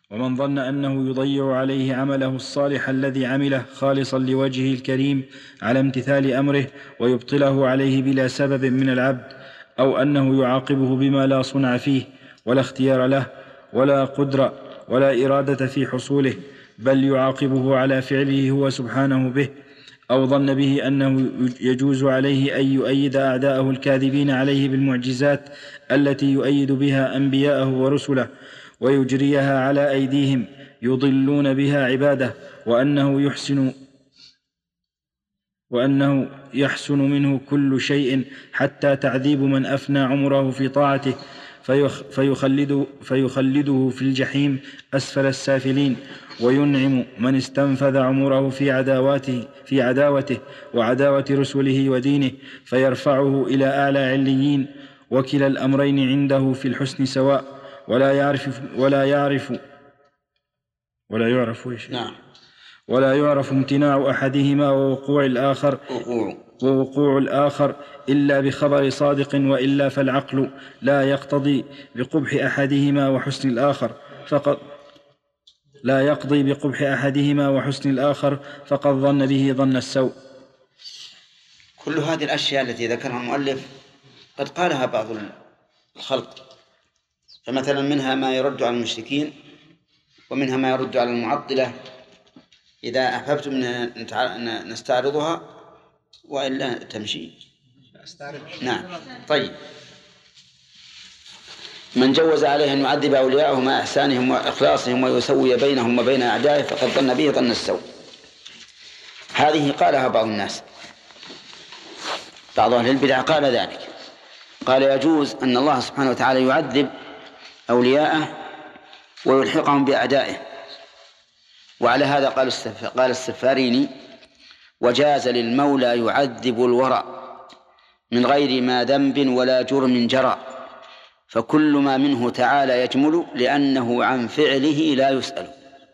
ومن ظن أنه يضيع عليه عمله الصالح الذي عمله خالصا لوجهه الكريم على امتثال أمره ويبطله عليه بلا سبب من العبد، أو أنه يعاقبه بما لا صنع فيه ولا اختيار له ولا قدرة ولا إرادة في حصوله، بل يعاقبه على فعله هو سبحانه به، أو ظن به أنه يجوز عليه أن يؤيد أعداءه الكاذبين عليه بالمعجزات التي يؤيد بها أنبياءه ورسله ويجريها على أيديهم يضلون بها عباده، وأنه يحسن منه كل شيء حتى تعذيب من أفنى عمره في طاعته فيخلده في الجحيم أسفل السافلين، وينعم من استنفذ عمره في عداوته وعداوة رسله ودينه فيرفعه إلى أعلى عليين. وكلا الأمرين عنده في الحسن سواء، ولا يعرف امتناع أحدهما ووقوع الآخر إلا بخبر صادق، وإلا فالعقل لا يقتضي بقبح أحدهما وحسن الآخر فقد ظن به ظن السوء. كل هذه الأشياء التي ذكرها المؤلف قد قالها بعض الخلق، فمثلا منها ما يرد على المشركين، ومنها ما يرد على المعطلة إذا أحببتم أن نستعرضها وإلا تمشي. نعم. طيب، من جوز عليه أن يعذب أولياءه مع إحسانهم وإخلاصهم ويسوي بينهم وبين أعدائه فقد ظن به ظن السوء. هذه قالها بعض الناس، بعض أهل البدع قال ذلك، قال يجوز أن الله سبحانه وتعالى يعذب أولياءه ويلحقهم بأعدائه. وعلى هذا قال السفاريني: وجاز للمولى يعذب الورى من غير ما ذنب ولا جرم جرى، فكل ما منه تعالى يجمل لأنه عن فعله لا يسأل.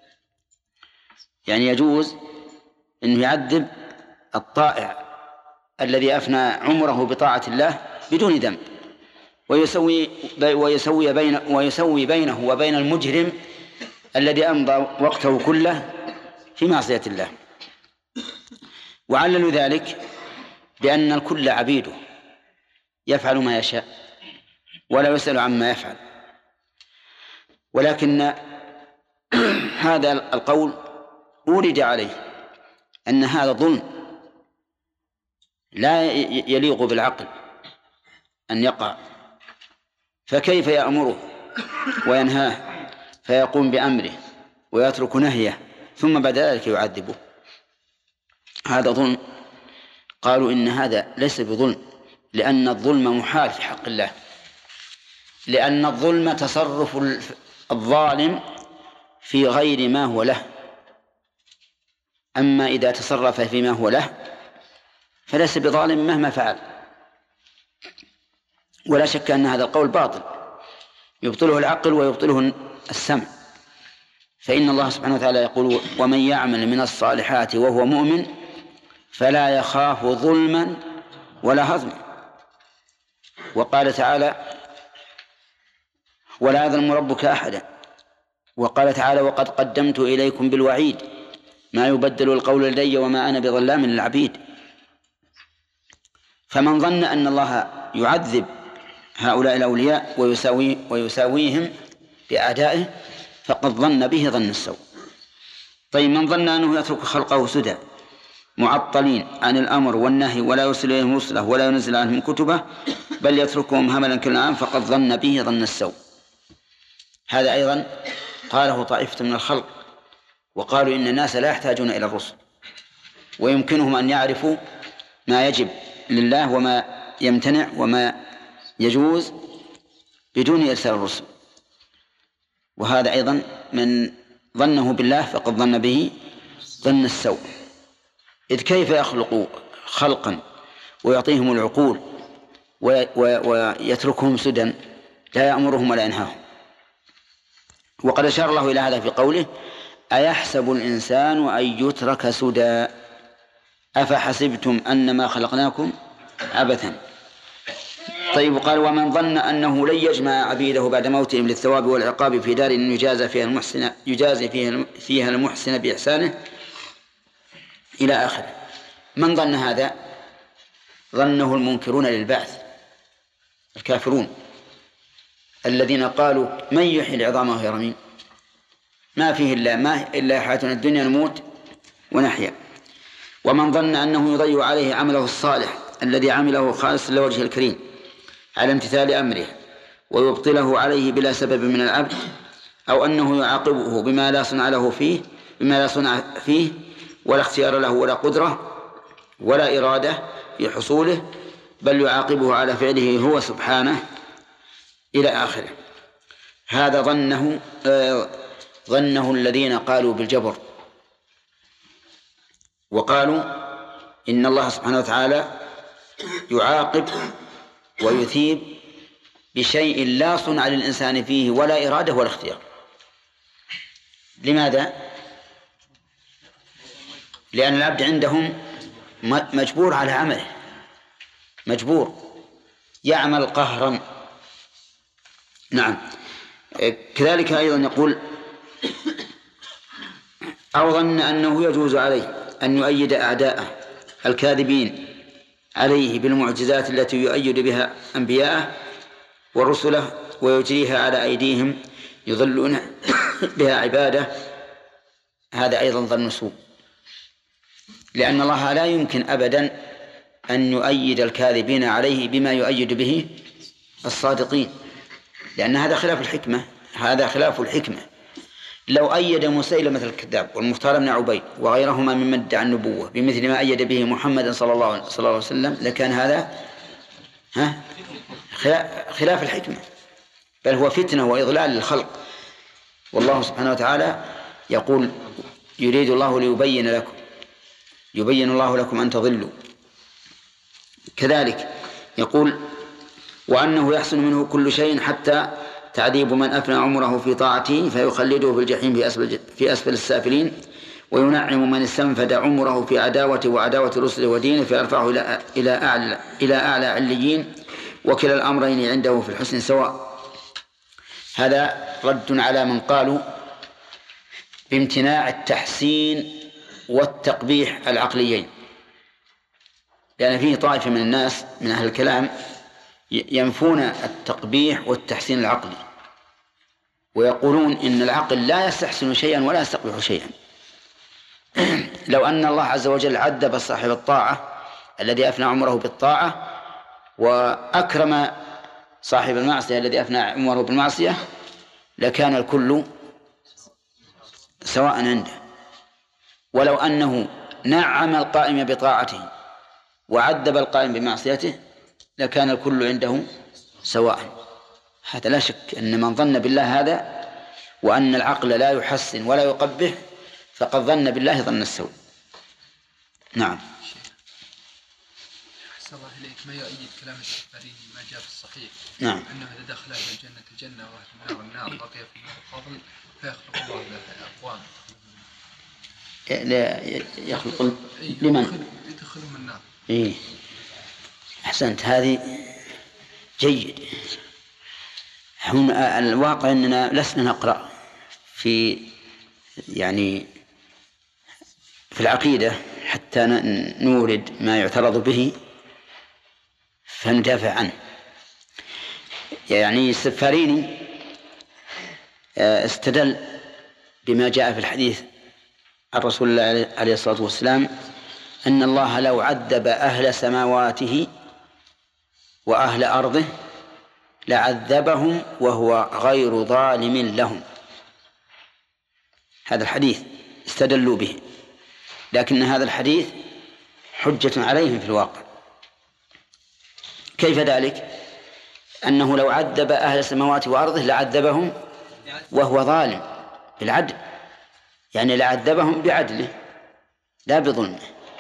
يعني يجوز أن يعذب الطائع الذي أفنى عمره بطاعة الله بدون ذنب، ويسوي بينه وبين المجرم الذي أمضى وقته كله في معصية الله. وعللوا ذلك بأن الكل عبيده يفعل ما يشاء ولا يسأل عما يفعل، ولكن هذا القول أورد عليه أن هذا ظلم لا يليق بالعقل أن يقع، فكيف يأمره وينهاه فيقوم بأمره ويترك نهيه ثم بعد ذلك يعذبه؟ هذا ظلم. قالوا إن هذا ليس بظلم، لأن الظلم محال في حق الله، لأن الظلم تصرف الظالم في غير ما هو له، أما إذا تصرف فيما هو له فليس بظالم مهما فعل. ولا شك أن هذا القول باطل يبطله العقل ويبطله السمع، فإن الله سبحانه وتعالى يقول: ومن يعمل من الصالحات وهو مؤمن فلا يخاف ظلما ولا هضما. وقال تعالى: ولا يظلم ربك أحدا. وقال تعالى: وقد قدمت إليكم بالوعيد ما يبدل القول لدي وما أنا بظلام للعبيد. فمن ظن أن الله يعذب هؤلاء الأولياء ويساويهم بأعدائه فقد ظن به ظن السوء. طيب، من ظن أنه يترك خلقه سدى معطلين عن الأمر والنهي ولا يرسل إليهم رسله ولا ينزل عنهم كتبه بل يتركهم هملا كالأنعام فقد ظن به ظن السوء. هذا أيضا قاله طائفة من الخلق، وقالوا إن الناس لا يحتاجون إلى الرسل ويمكنهم أن يعرفوا ما يجب لله وما يمتنع وما يجوز بدون إرسال الرسل. وهذا أيضا من ظنه بالله فقد ظن به ظن السوء، إذ كيف يخلق خلقا ويعطيهم العقول ويتركهم سدى لا يأمرهم ولا ينهاهم؟ وقد أشار الله إلى هذا في قوله: أيحسب الإنسان أن يترك سدى أفحسبتم أنما خلقناكم عبثا. طيب، قال: ومن ظن أنه لن يجمع عبيده بعد موتهم للثواب والعقاب في دار يجازي فيها المحسن بإحسانه إلى آخره. من ظن هذا؟ ظنه المنكرون للبعث، الكافرون الذين قالوا: من يحيي العظام وهي رميم، ما فيه إلا حياتنا الدنيا نموت ونحيا. ومن ظن أنه يضيع عليه عمله الصالح الذي عمله خالصا لوجه الكريم على امتثال أمره ويبطله عليه بلا سبب من العبد، أو أنه يعاقبه بما لا صنع فيه ولا اختيار له ولا قدرة ولا إرادة في حصوله، بل يعاقبه على فعله هو سبحانه إلى آخره. هذا ظنه الذين قالوا بالجبر، وقالوا إن الله سبحانه وتعالى يعاقب ويثيب بشيء لا صنع للإنسان فيه ولا إرادة ولا اختيار. لماذا؟ لأن العبد عندهم مجبور على عمله، مجبور يعمل قهرا. نعم. كذلك أيضا يقول: أو ظن أنه يجوز عليه أن يؤيد أعداءه الكاذبين عليه بالمعجزات التي يؤيد بها أنبياءه ورسله ويجريها على أيديهم يضلون بها عباده. هذا أيضا ظن سوء، لأن الله لا يمكن أبدا أن يؤيد الكاذبين عليه بما يؤيد به الصادقين، لأن هذا خلاف الحكمة. لو أيد مسيلمة الكذاب والمختار بن عبيد وغيرهما ممن ادعى النبوة بمثل ما أيد به محمد صلى الله عليه وسلم لكان هذا خلاف الحكمة، بل هو فتنة وإضلال للخلق. والله سبحانه وتعالى يقول: يريد الله يبين الله لكم أن تضلوا. كذلك يقول: وأنه يحسن منه كل شيء حتى تعذيب من أفنى عمره في طاعته فيخلده في الجحيم في أسفل السافلين، وينعم من استنفد عمره في عداوة وعداوة رسله ودينه فيرفعه إلى أعلى عليين، وكلا الأمرين عنده في الحسن سواء. هذا رد على من قالوا بامتناع التحسين والتقبيح العقليين، لأن فيه طائفة من الناس من أهل الكلام ينفون التقبيح والتحسين العقلي، ويقولون إن العقل لا يستحسن شيئا ولا يستقبح شيئا. لو أن الله عز وجل عذب صاحب الطاعة الذي أفنى عمره بالطاعة وأكرم صاحب المعصية الذي أفنى عمره بالمعصية لكان الكل سواء عنده. ولو أنه نعم القائم بطاعته وعذب القائم بمعصيته لكان الكل عنده سواء. هذا لا شك أن من ظن بالله هذا وأن العقل لا يحسن ولا يقبح فقد ظن بالله ظن السوء. نعم. أحسن الله إليك. ما يؤيد كلام السفاري ما جاء في الصحيح نعم. أنه إذا دخل أهل الجنة الجنة وأهل النار النار بقي في النار الفضل فيخلق الله له أقوام لا يخلق لمن يدخلهم النار. إيه أحسنت، هذه جيد. هنا الواقع أننا لسنا نقرأ في العقيدة حتى نورد ما يعترض به فندافع عنه. السفاريني استدل بما جاء في الحديث عن رسول الله عليه الصلاة والسلام أن الله لو عذب أهل سماواته وأهل أرضه لعذبهم وهو غير ظالم لهم. هذا الحديث استدلوا به، لكن هذا الحديث حجة عليهم في الواقع. كيف ذلك؟ أنه لو عذب أهل السماوات وأرضه لعذبهم وهو ظالم بالعدل، لعذبهم بعدله لا بظلمه.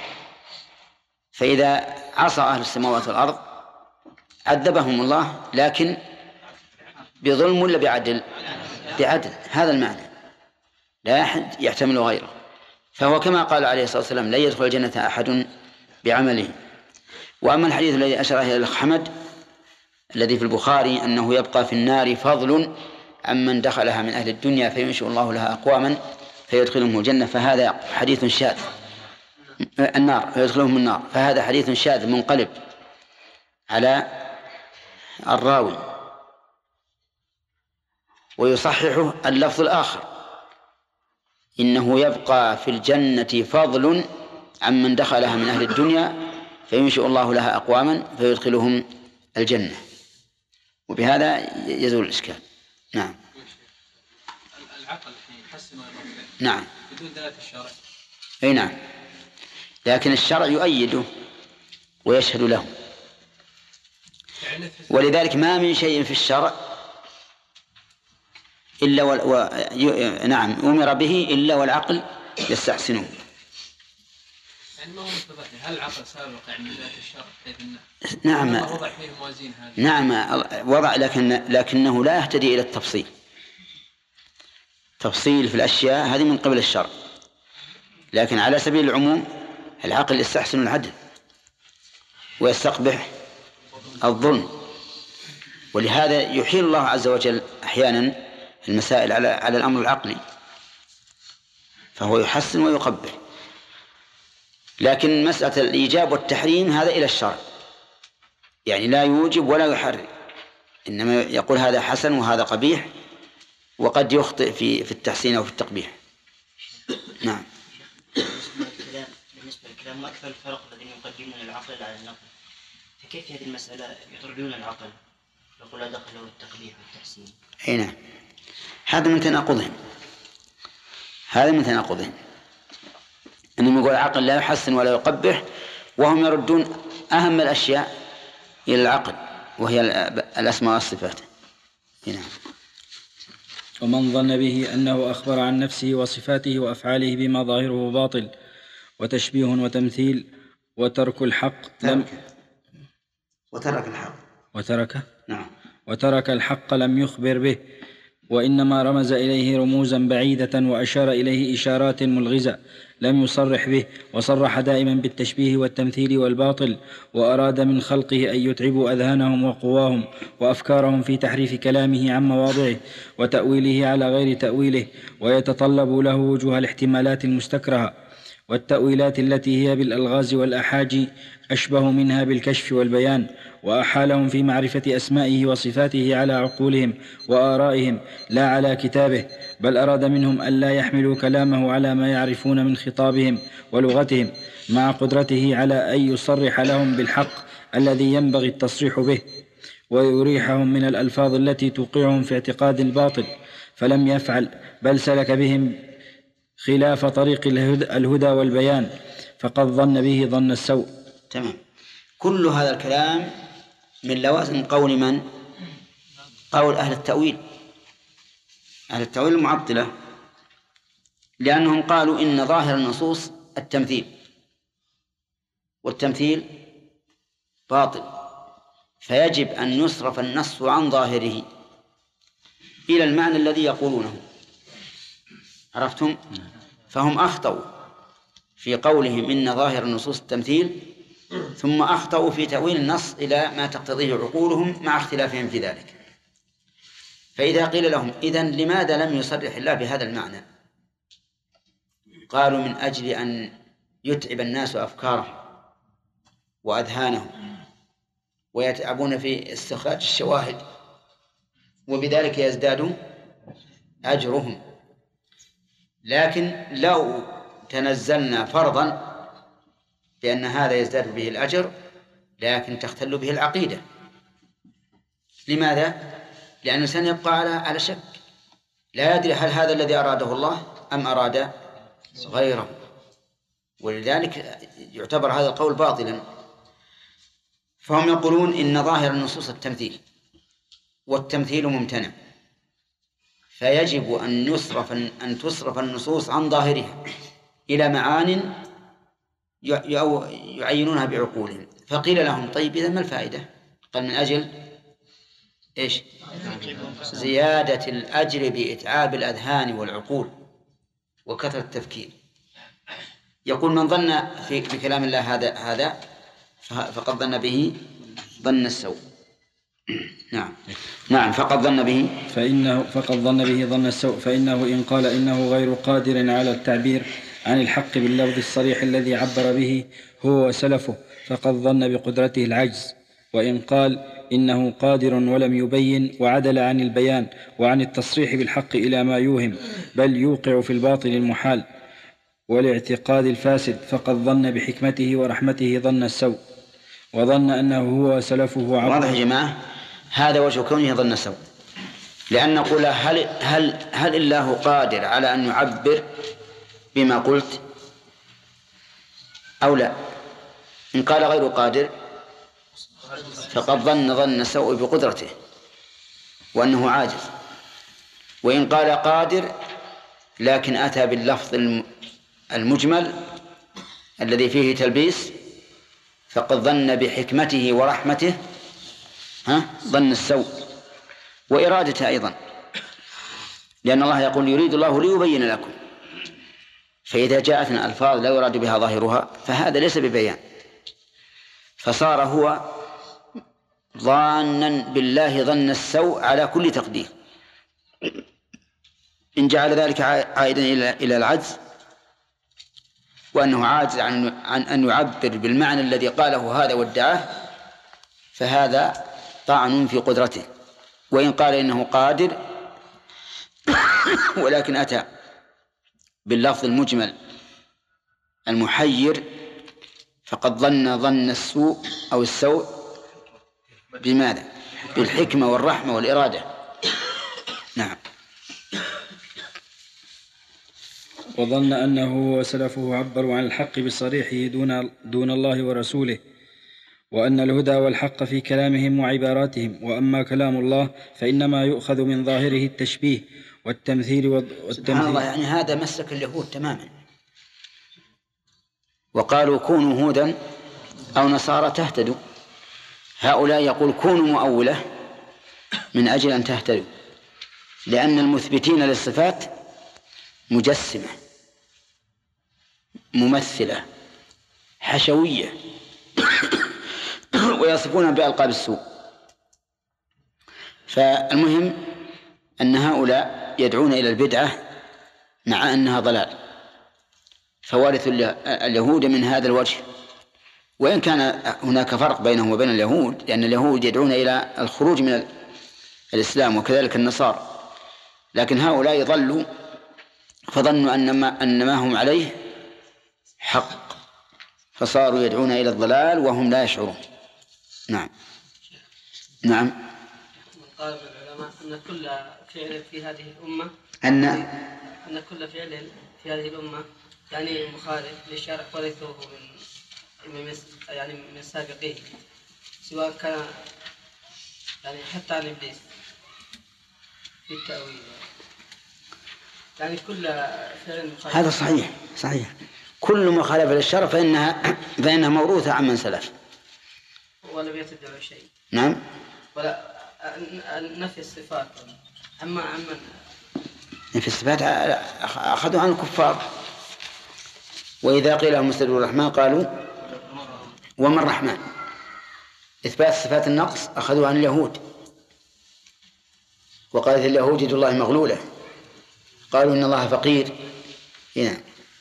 فإذا عصى أهل السماوات والأرض عذبهم الله، لكن بظلم ولا بعدل؟ بعدل. هذا المعنى، لا أحد يحتمل غيره. فهو كما قال عليه الصلاة والسلام: لا يدخل الجنة أحد بعمله. وأما الحديث الذي أشار إليه الأخ حمد الذي في البخاري أنه يبقى في النار فضل عمن دخلها من أهل الدنيا فينشئ الله لها أقواما فيدخلهم الجنة، فهذا حديث شاذ. النار فيدخلهم النار، فهذا حديث شاذ منقلب على الراوي. ويصححه اللفظ الآخر: إنه يبقى في الجنة فضل عمن دخلها من أهل الدنيا فينشئ الله لها أقواما فيدخلهم الجنة، وبهذا يزول الإشكال. نعم. العقل يحسن ويضبط. نعم. بدون دلالة الشرع. أي نعم، لكن الشرع يؤيده ويشهد له. ولذلك ما من شيء في الشرع إلا نعم أمر به إلا والعقل يستحسنه. يعني ما هو متضح، هل العقل سابق يعني ذات الشرع بإذن نعم. الله وضع فيه موازين هذه. نعم وضع، لكنه لا يهتدي إلى التفصيل. تفصيل في الأشياء هذه من قبل الشرع، لكن على سبيل العموم العقل يستحسن العدل ويستقبح الظلم، ولهذا يحيل الله عز وجل أحيانا المسائل على الأمر العقلي، فهو يحسن ويقبح. لكن مسألة الإيجاب والتحريم هذا إلى الشرع، يعني لا يوجب ولا يحرم، إنما يقول هذا حسن وهذا قبيح، وقد يخطئ في التحسين أو في التقبيح. نعم. بالنسبة للكلام أكثر الفرق الذين يقدمون العقل على النقل، فكيف هذه المسألة يطردون العقل يقول لا دخل له التقبيح والتحسين؟ أي نعم، هذا من تناقضهم. أنهم يقول العقل لا يحسن ولا يقبح، وهم يردون أهم الأشياء إلى العقل وهي الأسماء والصفات. نعم. ومن ظن به أنه أخبر عن نفسه وصفاته وأفعاله بما ظاهره باطل وتشبيه وتمثيل وترك الحق وترك الحق لم يخبر به، وإنما رمز إليه رموزا بعيدة وأشار إليه إشارات ملغزة لم يصرح به، وصرح دائما بالتشبيه والتمثيل والباطل، وأراد من خلقه أن يتعبوا أذهانهم وقواهم وأفكارهم في تحريف كلامه عن مواضعه وتأويله على غير تأويله، ويتطلب له وجوه الاحتمالات المستكرهة والتأويلات التي هي بالألغاز والأحاجي أشبه منها بالكشف والبيان، وأحالهم في معرفة أسمائه وصفاته على عقولهم وآرائهم لا على كتابه، بل أراد منهم أن لا يحملوا كلامه على ما يعرفون من خطابهم ولغتهم، مع قدرته على أن يصرح لهم بالحق الذي ينبغي التصريح به، ويريحهم من الألفاظ التي توقعهم في اعتقاد الباطل، فلم يفعل، بل سلك بهم خلاف طريق الهدى والبيان، فقد ظن به ظن السوء. تمام. كل هذا الكلام من لوازم قول من؟ قول أهل التأويل المعطلة، لأنهم قالوا إن ظاهر النصوص التمثيل، والتمثيل باطل، فيجب أن يصرف النص عن ظاهره إلى المعنى الذي يقولونه. عرفتم؟ فهم أخطأوا في قولهم إن ظاهر النصوص التمثيل، ثم أخطأوا في تأويل النص إلى ما تقتضيه عقولهم مع اختلافهم في ذلك. فإذا قيل لهم إذن لماذا لم يصرح الله بهذا المعنى؟ قالوا من أجل أن يتعب الناس أفكارهم وأذهانهم ويتعبون في استخراج الشواهد، وبذلك يزداد أجرهم. لكن لو تنزلنا فرضا بأن هذا يزداد به الأجر لكن تختل به العقيدة. لماذا؟ لأن الإنسان يبقى على شك، لا يدري هل هذا الذي أراده الله أم أراد غيره، ولذلك يعتبر هذا القول باطلا. فهم يقولون إن ظاهر النصوص التمثيل، والتمثيل ممتنع، فيجب أن تصرف النصوص عن ظاهرها إلى معان يعينونها بعقولهم. فقيل لهم طيب إذا ما الفائدة؟ قال من أجل إيش؟ زيادة الأجر بإتعاب الأذهان والعقول وكثرة التفكير. يقول من ظن بكلام الله هذا فقد ظن به ظن السوء. نعم فقد ظن به ظن السوء، فإنه إن قال إنه غير قادر على التعبير عن الحق باللفظ الصريح الذي عبر به هو وسلفه فقد ظن بقدرته العجز، وإن قال إنه قادر ولم يبين وعدل عن البيان وعن التصريح بالحق إلى ما يوهم بل يوقع في الباطل المحال والاعتقاد الفاسد فقد ظن بحكمته ورحمته ظن السوء، وظن أنه هو وسلفه واضح يا جماعة؟ هذا وجه كونه ظن السوء، لأن نقول هل الله قادر على أن يعبر بما قلت أو لا؟ إن قال غير قادر فقد ظن السوء بقدرته وأنه عاجز، وإن قال قادر لكن أتى باللفظ المجمل الذي فيه تلبيس فقد ظن بحكمته ورحمته ظن السوء وإرادته أيضا، لأن الله يقول يريد الله ليبين لكم، فإذا جاءتنا ألفاظ لا يراد بها ظاهرها فهذا ليس ببيان، فصار هو ظانا بالله ظن السوء على كل تقدير. إن جعل ذلك عائدا إلى العجز وأنه عاجز عن أن يعبر بالمعنى الذي قاله هذا وادعاه فهذا طعن في قدرته، وإن قال إنه قادر ولكن أتى باللفظ المجمل المحير فقد ظن السوء أو السوء بماذا؟ بالحكمة والرحمة والإرادة. نعم. وظن أنه وسلفه عبروا عن الحق بصريحه دون الله ورسوله، وأن الهدى والحق في كلامهم وعباراتهم، وأما كلام الله فإنما يؤخذ من ظاهره التشبيه والتمثيل سبحان الله، يعني هذا مسلك اليهود تماما، وقالوا كونوا هودا أو نصارى تهتدوا، هؤلاء يقول كونوا مؤولة من أجل أن تهتدوا، لأن المثبتين للصفات مجسمة ممثلة حشوية ويصفون بألقاب السوء. فالمهم أن هؤلاء يدعون إلى البدعة مع أنها ضلال، فوارث اليهود من هذا الوجه، وإن كان هناك فرق بينهم وبين اليهود، لأن اليهود يدعون إلى الخروج من الإسلام وكذلك النصارى، لكن هؤلاء ضلوا فظنوا أن ما هم عليه حق فصاروا يدعون إلى الضلال وهم لا يشعرون. نعم. نعم. قال العلماء أن كل فعل في هذه الأمة أن كل فعل في هذه الأمة يعني مخالف للشرع ورثوه من السابقين، سواء كان يعني حتى عن إبليس في التأويل، يعني كل فعل مخالف. هذا صحيح كل مخالفة للشرع فإنها موروثة عن من سلف ولم يتبع شيء. نعم. ولا نفي الصفات عمن نفي الصفات أخذوا عن الكفار، وإذا قيل لهم استجيبوا الرحمن قالوا وما الرحمن. إثبات صفات النقص أخذوا عن اليهود، وقالت اليهود يد الله مغلولة، قالوا إن الله فقير. هنا.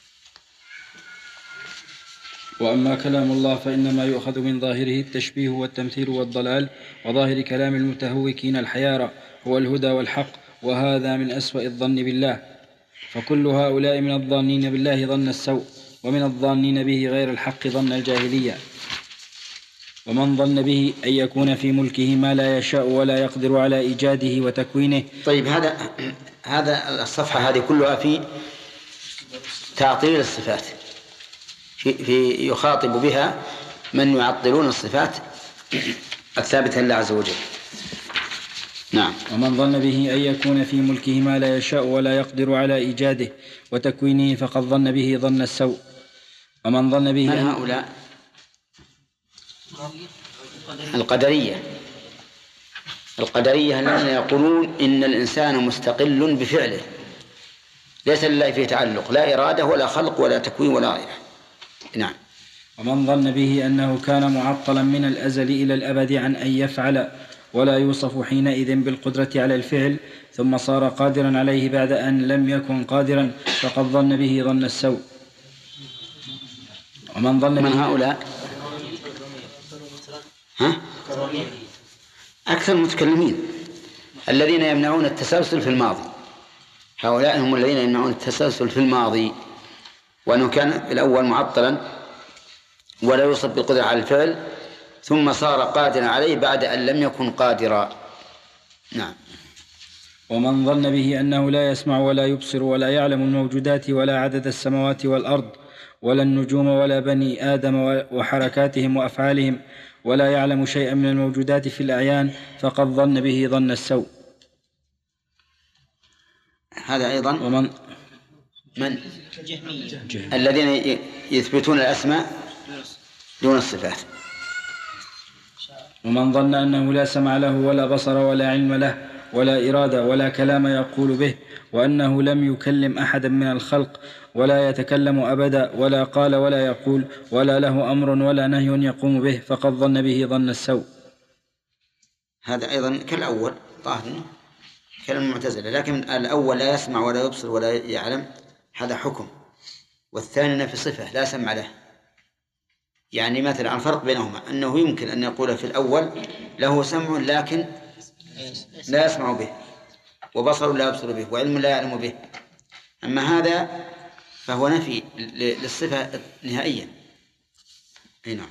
وأما كلام الله فإنما يؤخذ من ظاهره التشبيه والتمثيل والضلال، وظاهر كلام المتهوكين الحيارى هو الهدى والحق، وهذا من أسوأ الظن بالله، فكل هؤلاء من الظانين بالله ظن السوء، ومن الظانين به غير الحق ظن الجاهلية. ومن ظن به أن يكون في ملكه ما لا يشاء ولا يقدر على إيجاده وتكوينه. طيب هذا الصفحة هذه كلها في تعطيل الصفات، في يخاطب بها من يعطلون الصفات الثابتة لله عز وجل. نعم. ومن ظن به أن يكون في ملكه ما لا يشاء ولا يقدر على إيجاده وتكوينه فقد ظن به ظن السوء. ومن ظن به من هؤلاء؟ القدرية الذين يقولون إن الإنسان مستقل بفعله، ليس لله فيه تعلق، لا إرادة ولا خلق ولا تكوين ولا غيره. نعم. ومن ظن به أنه كان معطلا من الأزل إلى الأبد عن أن يفعل ولا يوصف حينئذ بالقدرة على الفعل، ثم صار قادرا عليه بعد أن لم يكن قادرا، فقد ظن به ظن السوء. ومن ظن من هؤلاء أكثر المتكلمين الذين يمنعون التسلسل في الماضي، هؤلاء هم الذين يمنعون التسلسل في الماضي، وأنه كان الأول معطلا ولا يوصف بالقدرة على الفعل، ثم صار قادرا عليه بعد أن لم يكن قادرا. نعم. ومن ظن به أنه لا يسمع ولا يبصر ولا يعلم الموجودات ولا عدد السماوات والأرض ولا النجوم ولا بني آدم وحركاتهم وأفعالهم ولا يعلم شيئا من الموجودات في الأعيان، فقد ظن به ظن السوء. هذا أيضا ومن الذين يثبتون الأسماء دون الصفات. ومن ظن أنه لا سمع له ولا بصر ولا علم له ولا إرادة ولا كلام يقول به، وأنه لم يكلم أحدا من الخلق ولا يتكلم أبدا ولا قال ولا يقول ولا له أمر ولا نهي يقوم به، فقد ظن به ظن السوء. هذا أيضا كالأول ظاهر كلام المعتزلة، لكن الأول لا يسمع ولا يبصر ولا يعلم هذا حكم، والثاني نفي صفة لا سمع له. يعني مثلا الفرق بينهما أنه يمكن أن يقول في الأول له سمع لكن لا يسمع به، وبصر لا يبصر به، وعلم لا يعلم به. أما هذا فهو نفي للصفة نهائيا. نعم.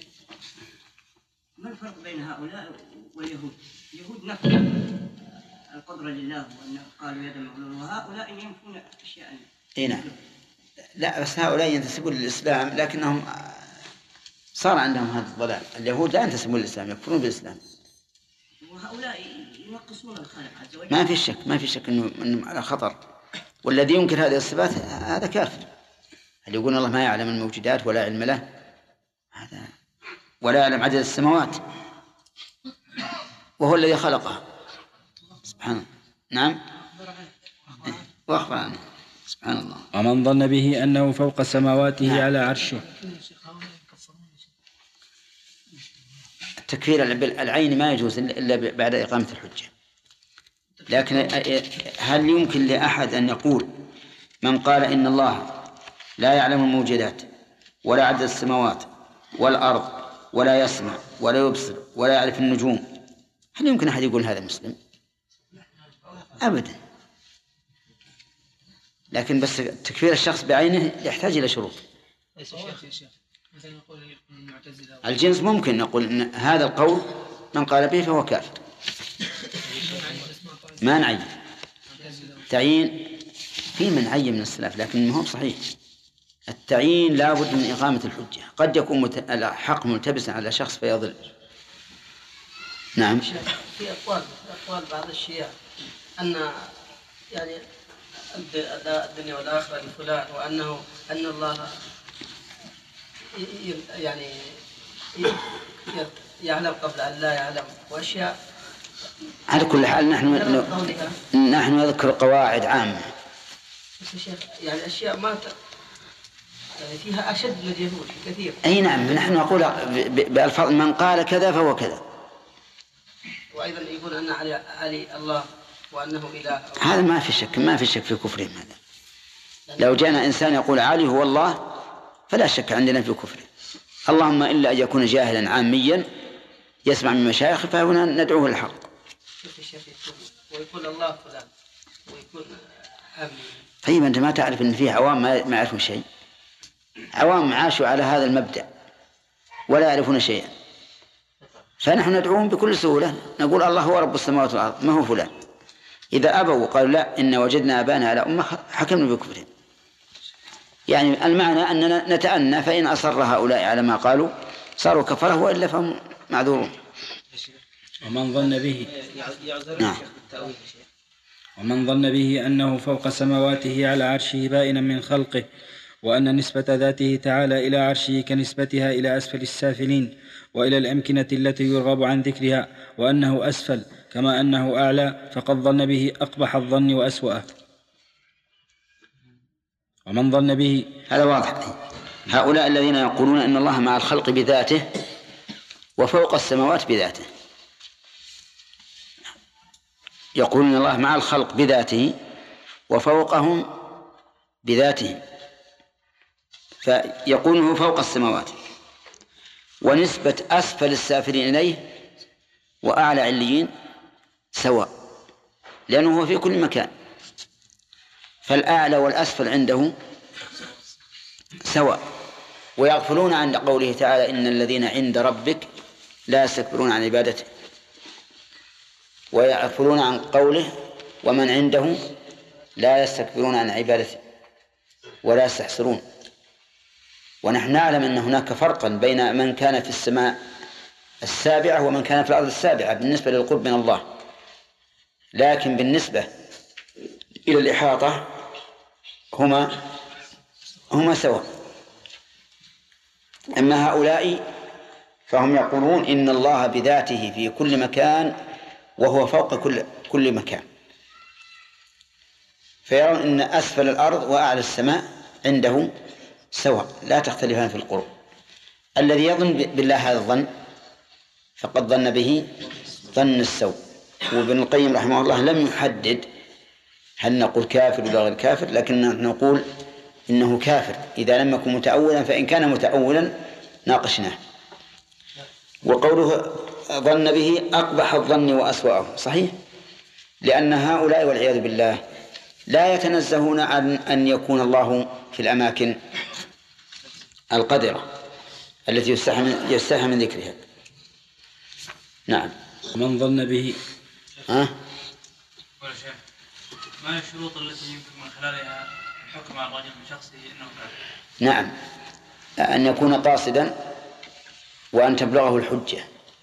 ما الفرق بين هؤلاء واليهود؟ اليهود نفوا القدرة لله وأنه قالوا يد مغلول، وهؤلاء ينفون أشياء. نعم. لا بس هؤلاء ينتسبون للإسلام لكنهم صار عندهم هذا الضلال. اليهود لا ينتسبون للإسلام، يكفرون بالإسلام. وهؤلاء ينقصون الخالق عز وجل. ما في شك إنه على خطر. والذي ينكر هذه الصفات هذا كافر. اللي يقول الله ما يعلم الموجودات ولا علم له، هذا ولا يعلم عدد السماوات وهو الذي خلقها سبحانه. نعم. وأخبر عنه سبحان الله. ومن ظن به أنه فوق سماواته على عرشه. التكفير العين ما يجوز إلا بعد إقامة الحجة. لكن هل يمكن لأحد أن يقول من قال إن الله لا يعلم الموجودات ولا عدد السماوات والأرض ولا يسمع ولا يبصر ولا يعرف النجوم، هل يمكن أحد يقول هذا مسلم؟ أبدا. لكن بس تكفير الشخص بعينه يحتاج إلى شروط. الجنس ممكن نقول إن هذا القول من قال به فهو كافر، ما نعين تعيين في من عين من السلف، لكن ما هو صحيح. التعيين لا بد من إقامة الحجة، قد يكون الحق ملتبسا على شخص فيضل. نعم. في أقوال بعض الشيعة أن يعني الدنيا والآخرة لفلان، أن الله يعني يعلم قبل أن لا يعلم، وأشياء. على كل حال نحن نذكر قواعد عامة. يعني أشياء ما يعني فيها أشد من اليهود كثير. أي نعم. نحن نقول بألفاظ من قال كذا فهو كذا. وأيضا يقول أن علي الله وأنه إله. هذا ما في شك في كفرهم. هذا لو جاءنا إنسان يقول علي هو الله فلا شك عندنا في كفره، اللهم إلا أن يكون جاهلا عاميا يسمع من مشايخ فهنا ندعوه الحق. ويقول الله فلان ويكون عامي. طيب أنت ما تعرف أن فيه عوام ما يعرفون شيء، عوام عاشوا على هذا المبدأ ولا يعرفون شيئا، فنحن ندعوهم بكل سهولة، نقول الله هو رب السماوات والأرض ما هو فلان. إذا أبوا وقالوا لا إن وجدنا آباءنا على أمة حكمنا بكفرهم. يعني المعنى أننا نتأنى، فإن أصر هؤلاء على ما قالوا صاروا كفره وإلا فهم معذورون. ومن ظن به نعم. ومن ظن به أنه فوق سماواته على عرشه بائنا من خلقه، وأن نسبة ذاته تعالى إلى عرشه كنسبتها إلى أسفل السافلين وإلى الأمكنة التي يرغب عن ذكرها، وأنه أسفل كما أنه أعلى، فقد ظن به أقبح الظن وأسوأه. ومن ظن به هذا واضح. هؤلاء الذين يقولون أن الله مع الخلق بذاته وفوق السماوات بذاته، يقولون الله مع الخلق بذاته وفوقهم بذاته، فيقول هو فوق السماوات. ونسبة أسفل السافلين إليه وأعلى عليين سواء، لأنه هو في كل مكان، فالأعلى والأسفل عنده سواء. ويغفلون عن قوله تعالى إن الذين عند ربك لا يستكبرون عن عبادته، ويغفلون عن قوله ومن عنده لا يستكبرون عن عبادته ولا يستحسرون. ونحن نعلم أن هناك فرقا بين من كان في السماء السابعة ومن كان في الأرض السابعة بالنسبة للقرب من الله، لكن بالنسبة إلى الإحاطة هما سواء. أما هؤلاء فهم يقولون إن الله بذاته في كل مكان وهو فوق كل مكان، فيرون أن أسفل الأرض وأعلى السماء عنده سواء لا تختلفان في القرب. الذي يظن بالله هذا الظن فقد ظن به ظن السوء. وابن القيم رحمه الله لم يحدد هل نقول كافر ولا غير كافر، لكن نقول إنه كافر إذا لم يكن متأولا، فإن كان متأولا ناقشناه. وقوله ظن به أقبح الظن وأسوأه صحيح، لأن هؤلاء والعياذ بالله لا يتنزهون عن أن يكون الله في الأماكن القدرة التي يستحى من ذكرها. نعم. من ظن به ما هي الشروط التي يمكن من خلالها الحكم على الرجل بشخصه انه كافر؟ نعم، أن يكون قاصدا وأن تبلغه الحجة،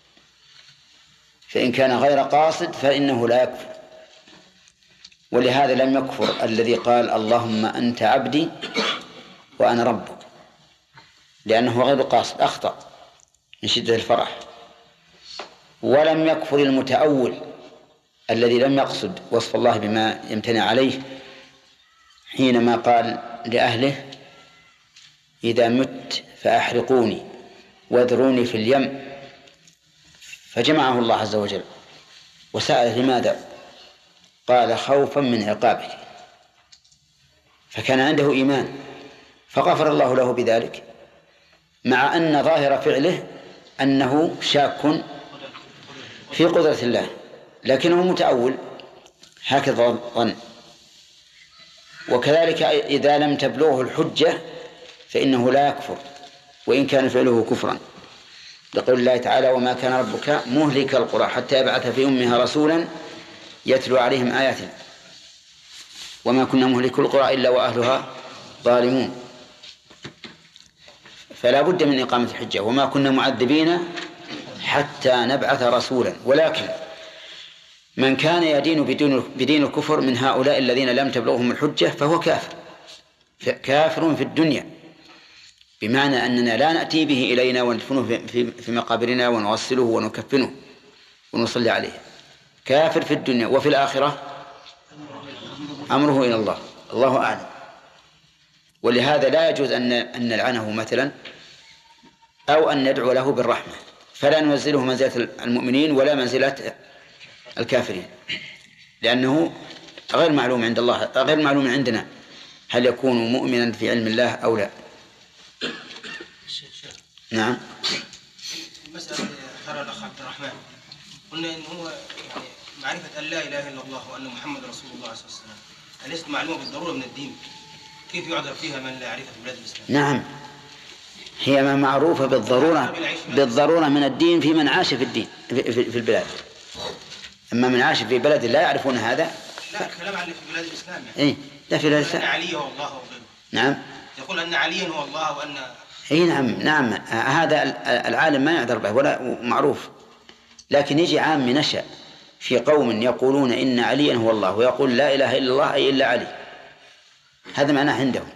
فإن كان غير قاصد فإنه لا يكفر. ولهذا لم يكفر الذي قال اللهم أنت عبدي وأنا ربك، لأنه غير قاصد أخطأ من شدة الفرح. ولم يكفر المتأول الذي لم يقصد وصف الله بما يمتنع عليه حينما قال لأهله إذا مت فأحرقوني واذروني في اليم، فجمعه الله عز وجل وسأل لماذا؟ قال خوفا من عقابك، فكان عنده إيمان فغفر الله له بذلك، مع أن ظاهر فعله أنه شاك في قدرة الله، لكنه متأول هكذا ظن. وكذلك إذا لم تبلغه الحجة فإنه لا يكفر وإن كان فعله كفرا، لقول الله تعالى وما كان ربك مهلك القرى حتى يبعث في أمها رسولا يتلو عليهم آياته وما كنا مهلك القرى إلا وأهلها ظالمون. فلا بد من إقامة الحجة، وما كنا معذبين حتى نبعث رسولا. ولكن من كان يدين بدين الكفر من هؤلاء الذين لم تبلغهم الحجة فهو كافر في الدنيا، بمعنى أننا لا نأتي به إلينا وندفنه في مقابرنا ونغسله ونكفنه ونصلي عليه. كافر في الدنيا، وفي الآخرة أمره إلى الله، الله أعلم. ولهذا لا يجوز أن نلعنه مثلا أو أن ندعو له بالرحمة، فلا ننزله منزلة المؤمنين ولا منزلة الكافرين، لأنه غير معلوم عند الله، غير معلوم عندنا هل يكون مؤمنا في علم الله أو لا. نعم. مسألة ذكرها الأخ عبد الرحمن، قلنا إن هو يعني معرفة أن لا إله إلا الله وأن محمد رسول الله صلى الله عليه وسلم أليست معلومة بالضرورة من الدين؟ كيف يعذر فيها من لا يعرفها في بلاد الإسلام؟ نعم، هي ما معروفة بالضرورة من الدين في من عاش في الدين في البلاد. أما من عاش في بلد لا يعرفون هذا لا، كلام عن في بلاد الإسلام يعني. إيه، لا في بلاد الإسلام. أن علي هو الله وغيره. نعم. يقول أن عليا هو الله وأن إيه نعم هذا العالم ما يعذر به ولا معروف، لكن يجي عام نشأ في قوم يقولون إن عليا هو الله ويقول لا إله إلا الله أي إلا علي، هذا معناه عندهم.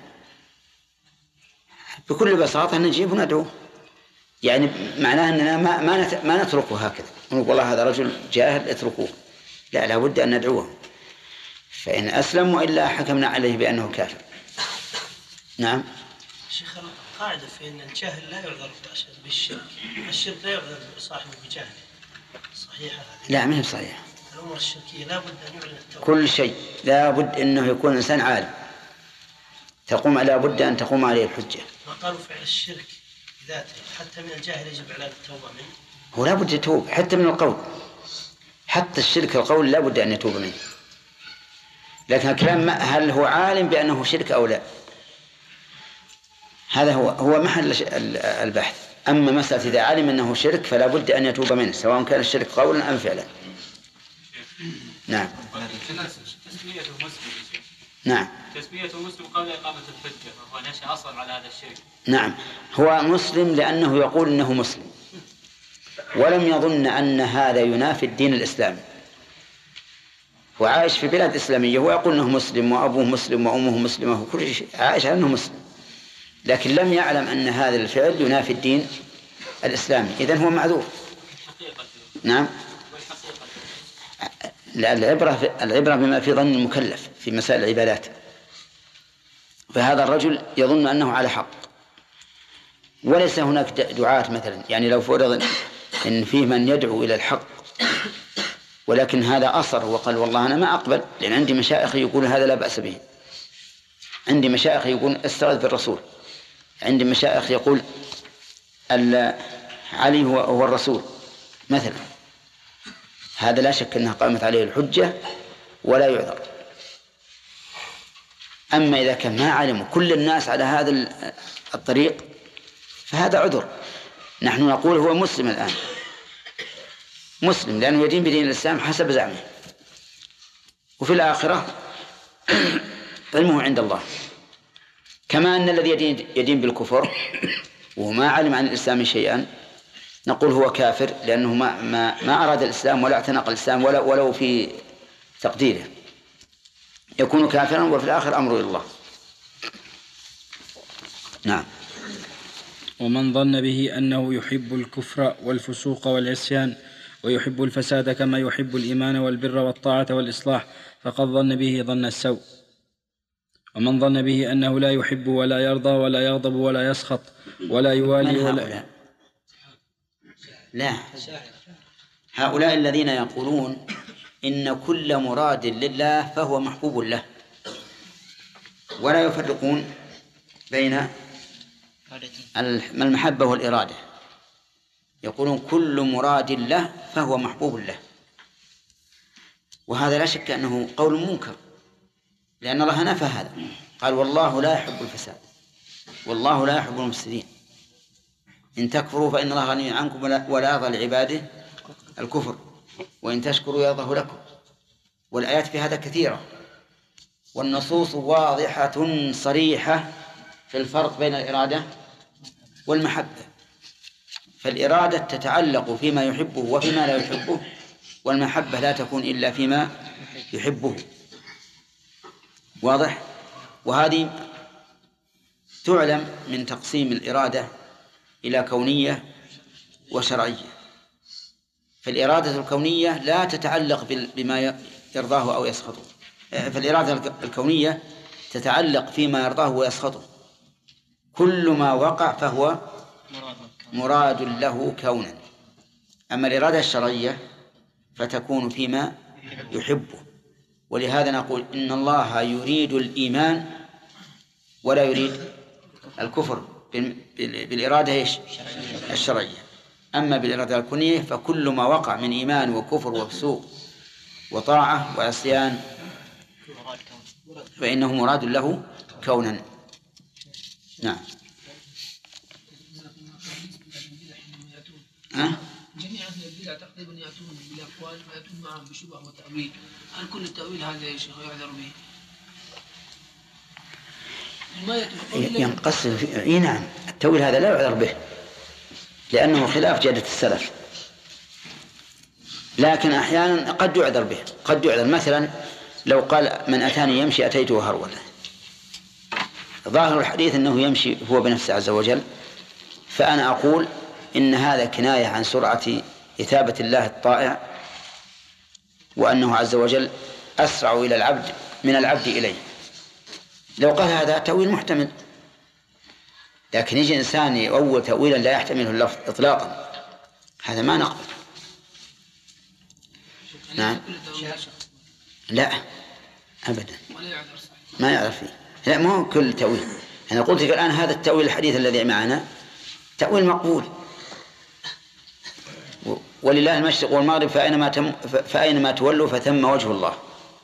بكل بساطة نجيب وندعوه، يعني معناه أننا ما نتركه هكذا نقول والله هذا رجل جاهل اتركوه، لا، لابد أن ندعوه، فإن أسلم وإلا حكمنا عليه بأنه كافر. نعم. شيخ، قاعدة في أن الجاهل لا يعذر بالشرك، الشرك لا يعذر صاحبه بجهل، صحيح هذا؟ لا، ما هي صحيح. الأمور الشركية لا بد أن يعلن التوبة. كل شيء لا بد أنه يكون إنسان عالم لا بد أن تقوم عليه الحجة. ما قالوا فعل الشرك ذاته حتى من الجاهل يجب إعلان التوبة منه. هو لا بد يتوب حتى من القول، حتى الشرك القول لا بد أن يتوب منه، لكن الكلام هل هو عالم بأنه شرك أو لا، هذا هو محل البحث. أما مسألة إذا علم أنه شرك فلا بد أن يتوب منه سواء كان الشرك قولا أم فعلا. نعم. تسميته مسلم. نعم. تسميته مسلم قبل إقامة الحجة وهو نشأ أصلا على هذا الشرك. نعم، هو مسلم لأنه يقول إنه مسلم ولم يظن أن هذا ينافي الدين الإسلامي، وعايش في بلاد إسلامية ويقول إنه مسلم وأبوه مسلم وأمه مسلمة وكل شيء، عايش على أنه مسلم، لكن لم يعلم أن هذا الفعل ينافي الدين الإسلامي، إذن هو معذور. نعم. العبرة بما في ظن المكلف في مسائل العبادات، فهذا الرجل يظن أنه على حق وليس هناك دعاة مثلا، يعني لو فرض إن فيه من يدعو إلى الحق ولكن هذا أصر وقال والله أنا ما أقبل لأن عندي مشايخ يقول هذا لا بأس به، عندي مشايخ يقول استغث بالرسول، عندي مشايخ يقول علي هو الرسول مثلا، هذا لا شك أنها قامت عليه الحجة ولا يعذر. أما إذا كان ما علم كل الناس على هذا الطريق فهذا عذر. نحن نقول هو مسلم الآن، مسلم لأنه يدين بدين الإسلام حسب زعمه، وفي الآخرة علمه عند الله، كما أن الذي يدين بالكفر وما علم عن الإسلام شيئا نقول هو كافر لأنه ما أراد الإسلام ولا اعتنق الإسلام ولو في تقديره، يكون كافرا وفي الآخر أمره إلى الله. نعم. ومن ظن به أنه يحب الكفر والفسوق والعصيان ويحب الفساد كما يحب الإيمان والبر والطاعة والإصلاح فقد ظن به ظن السوء. ومن ظن به أنه لا يحب ولا يرضى ولا يغضب ولا يسخط ولا يوالي ولا لا، هؤلاء الذين يقولون إن كل مراد لله فهو محبوب له ولا يفرقون بين المحبة والإرادة، يقولون كل مراد له فهو محبوب له، وهذا لا شك أنه قول منكر لأن الله نفى هذا، قال والله لا يحب الفساد والله لا يحب المفسدين إن تكفروا فإن الله غني عنكم ولا يرضى لعباده الكفر وإن تشكروا يرضه لكم. والآيات في هذا كثيرة والنصوص واضحة صريحة في الفرق بين الإرادة والمحبة، فالإرادة تتعلق فيما يحبه وفيما لا يحبه، والمحبة لا تكون إلا فيما يحبه. واضح؟ وهذه تعلم من تقسيم الإرادة إلى كونية وشرعية، فالإرادة الكونية لا تتعلق بما يرضاه أو يسخطه، فالإرادة الكونية تتعلق فيما يرضاه ويسخطه، كل ما وقع فهو مراد له كونا. أما الإرادة الشرعية فتكون فيما يحبه، ولهذا نقول إن الله يريد الإيمان ولا يريد الكفر بالإرادة الشرعية. أما بالإرادة الكونية فكل ما وقع من إيمان وكفر وفسوق وطاعة وعصيان فإنه مراد له كونا. نعم. جميع أهل البدع تقريبا يأتون بالأقوال ويأتون معهم بشبه وتأويل، هل كل التأويل هذا يا شيخ يعذر به؟ ينقسم نعم، التأويل هذا لا يعذر به لأنه خلاف جادة السلف، لكن أحيانا قد يعذر به، قد يعذر مثلا لو قال من أتاني يمشي أتيته هرولا، ظاهر الحديث أنه يمشي هو بنفسه عز وجل، فأنا أقول إن هذا كناية عن سرعة إثابة الله الطائع وأنه عز وجل أسرع إلى العبد من العبد إليه. لو قال هذا تأويل محتمل، لكن يجي إنسان يؤول تأويلا لا يحتمله اللفظ إطلاقا، هذا ما نقبل. نعم. لا أبدا ما يعرف فيه. لا مو كل تأويل. أنا قلت لك الآن هذا التأويل الحديث الذي معنا تأويل مقبول، ولله المشرق والمغرب فأينما تولوا فثم وجه الله.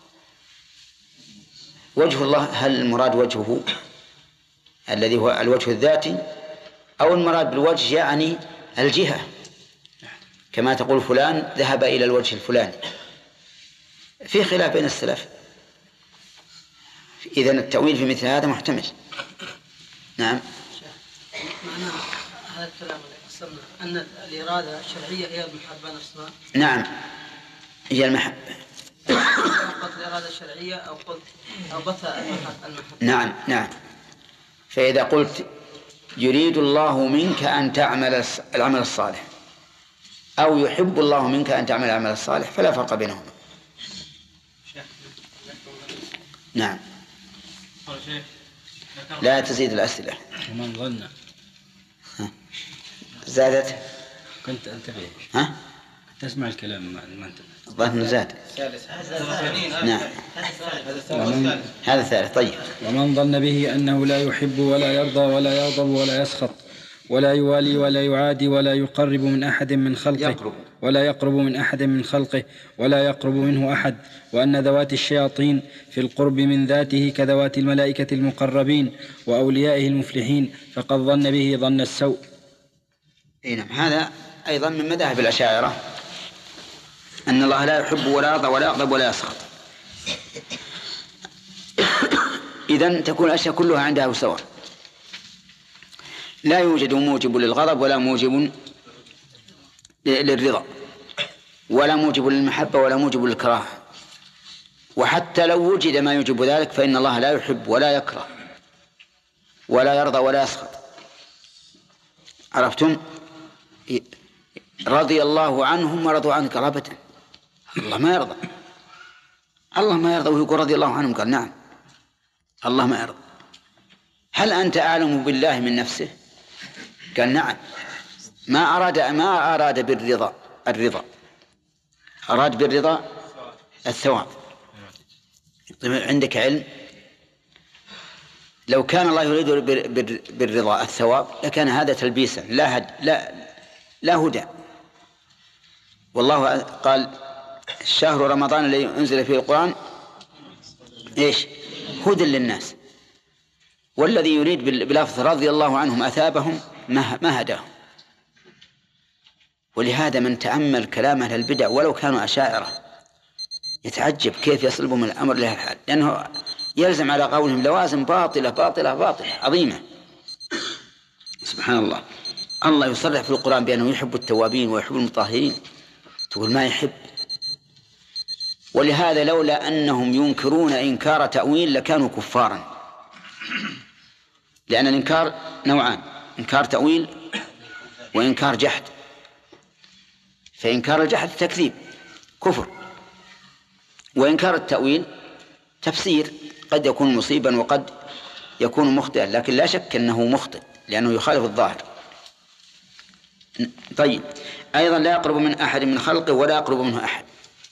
وجه الله هل المراد وجهه الذي هو الوجه الذاتي، أو المراد بالوجه يعني الجهة، كما تقول فلان ذهب إلى الوجه الفلاني؟ في خلاف بين السلف. إذن التأويل في مثل هذا محتمل. نعم. معنى هذا الكلام قسمنا أن الإرادة الشرعية هي المحبة نفسها. نعم هي المحبة. قلت الإرادة الشرعية أو قلت أو بث المحبة. نعم. فإذا قلت يريد الله منك أن تعمل العمل الصالح، أو يحب الله منك أن تعمل العمل الصالح، فلا فرق بينهما. نعم. لا تزيد الأسئلة. ومن ظن زادت. كنت أنتبه. ها؟ تسمع الكلام ما انتبه. الظن زاد. نعم. هذا الثالث. طيب. ومن ظن به أنه لا يحب ولا يرضى ولا يغضب ولا يسخط ولا يوالي ولا يعادي ولا يقرب من أحد من خلقه ولا يقرب من أحد من خلقه ولا يقرب منه أحد، وأن ذوات الشياطين في القرب من ذاته كذوات الملائكة المقربين وأوليائه المفلحين، فقد ظن به ظن السوء. نعم. هذا أيضا من مذاهب الأشاعرة، أن الله لا يحب ولا يرضى ولا يغضب ولا يسخط. إذن تكون الأشياء كلها عنده سواء، لا يوجد موجب للغضب ولا موجب للرضا ولا موجب للمحبة ولا موجب للكراهة. وحتى لو وجد ما يوجب ذلك فإن الله لا يحب ولا يكره ولا يرضى ولا يسخط. عرفتم؟ رضي الله عنهم ورضوا عنك رابة. الله ما يرضى ويقول رضي الله عنهم. قال نعم الله ما يرضى. هل أنت أعلم بالله من نفسه؟ قال نعم. ما أراد بالرضا الرضا، أراد بالرضا الثواب. عندك علم؟ لو كان الله يريد بالرضا الثواب لكان هذا تلبيسا لا هدى. والله قال شهر رمضان الذي أنزل فيه القرآن إيش؟ هدى للناس. والذي يريد بلفظ رضي الله عنهم أثابهم ما هداهم. ولهذا من تأمل كلام أهل البدع ولو كانوا أشاعرة يتعجب كيف يصلبهم من الأمر لها الحال، لأنه يلزم على قولهم لوازم باطلة عظيمة. سبحان الله. الله يصرح في القرآن بأنه يحب التوابين ويحب المطهرين، تقول ما يحب. ولهذا لولا أنهم ينكرون إنكار تأويل لكانوا كفارا، لأن الإنكار نوعان: إنكار تأويل وإنكار جحد. فإنكار الجحد تكذيب كفر، وإنكار التأويل تفسير، قد يكون مصيبا وقد يكون مخطئا، لكن لا شك أنه مخطئ لأنه يخالف الظاهر. طيب. أيضا لا يقرب من أحد من خلقه ولا يقرب منه أحد.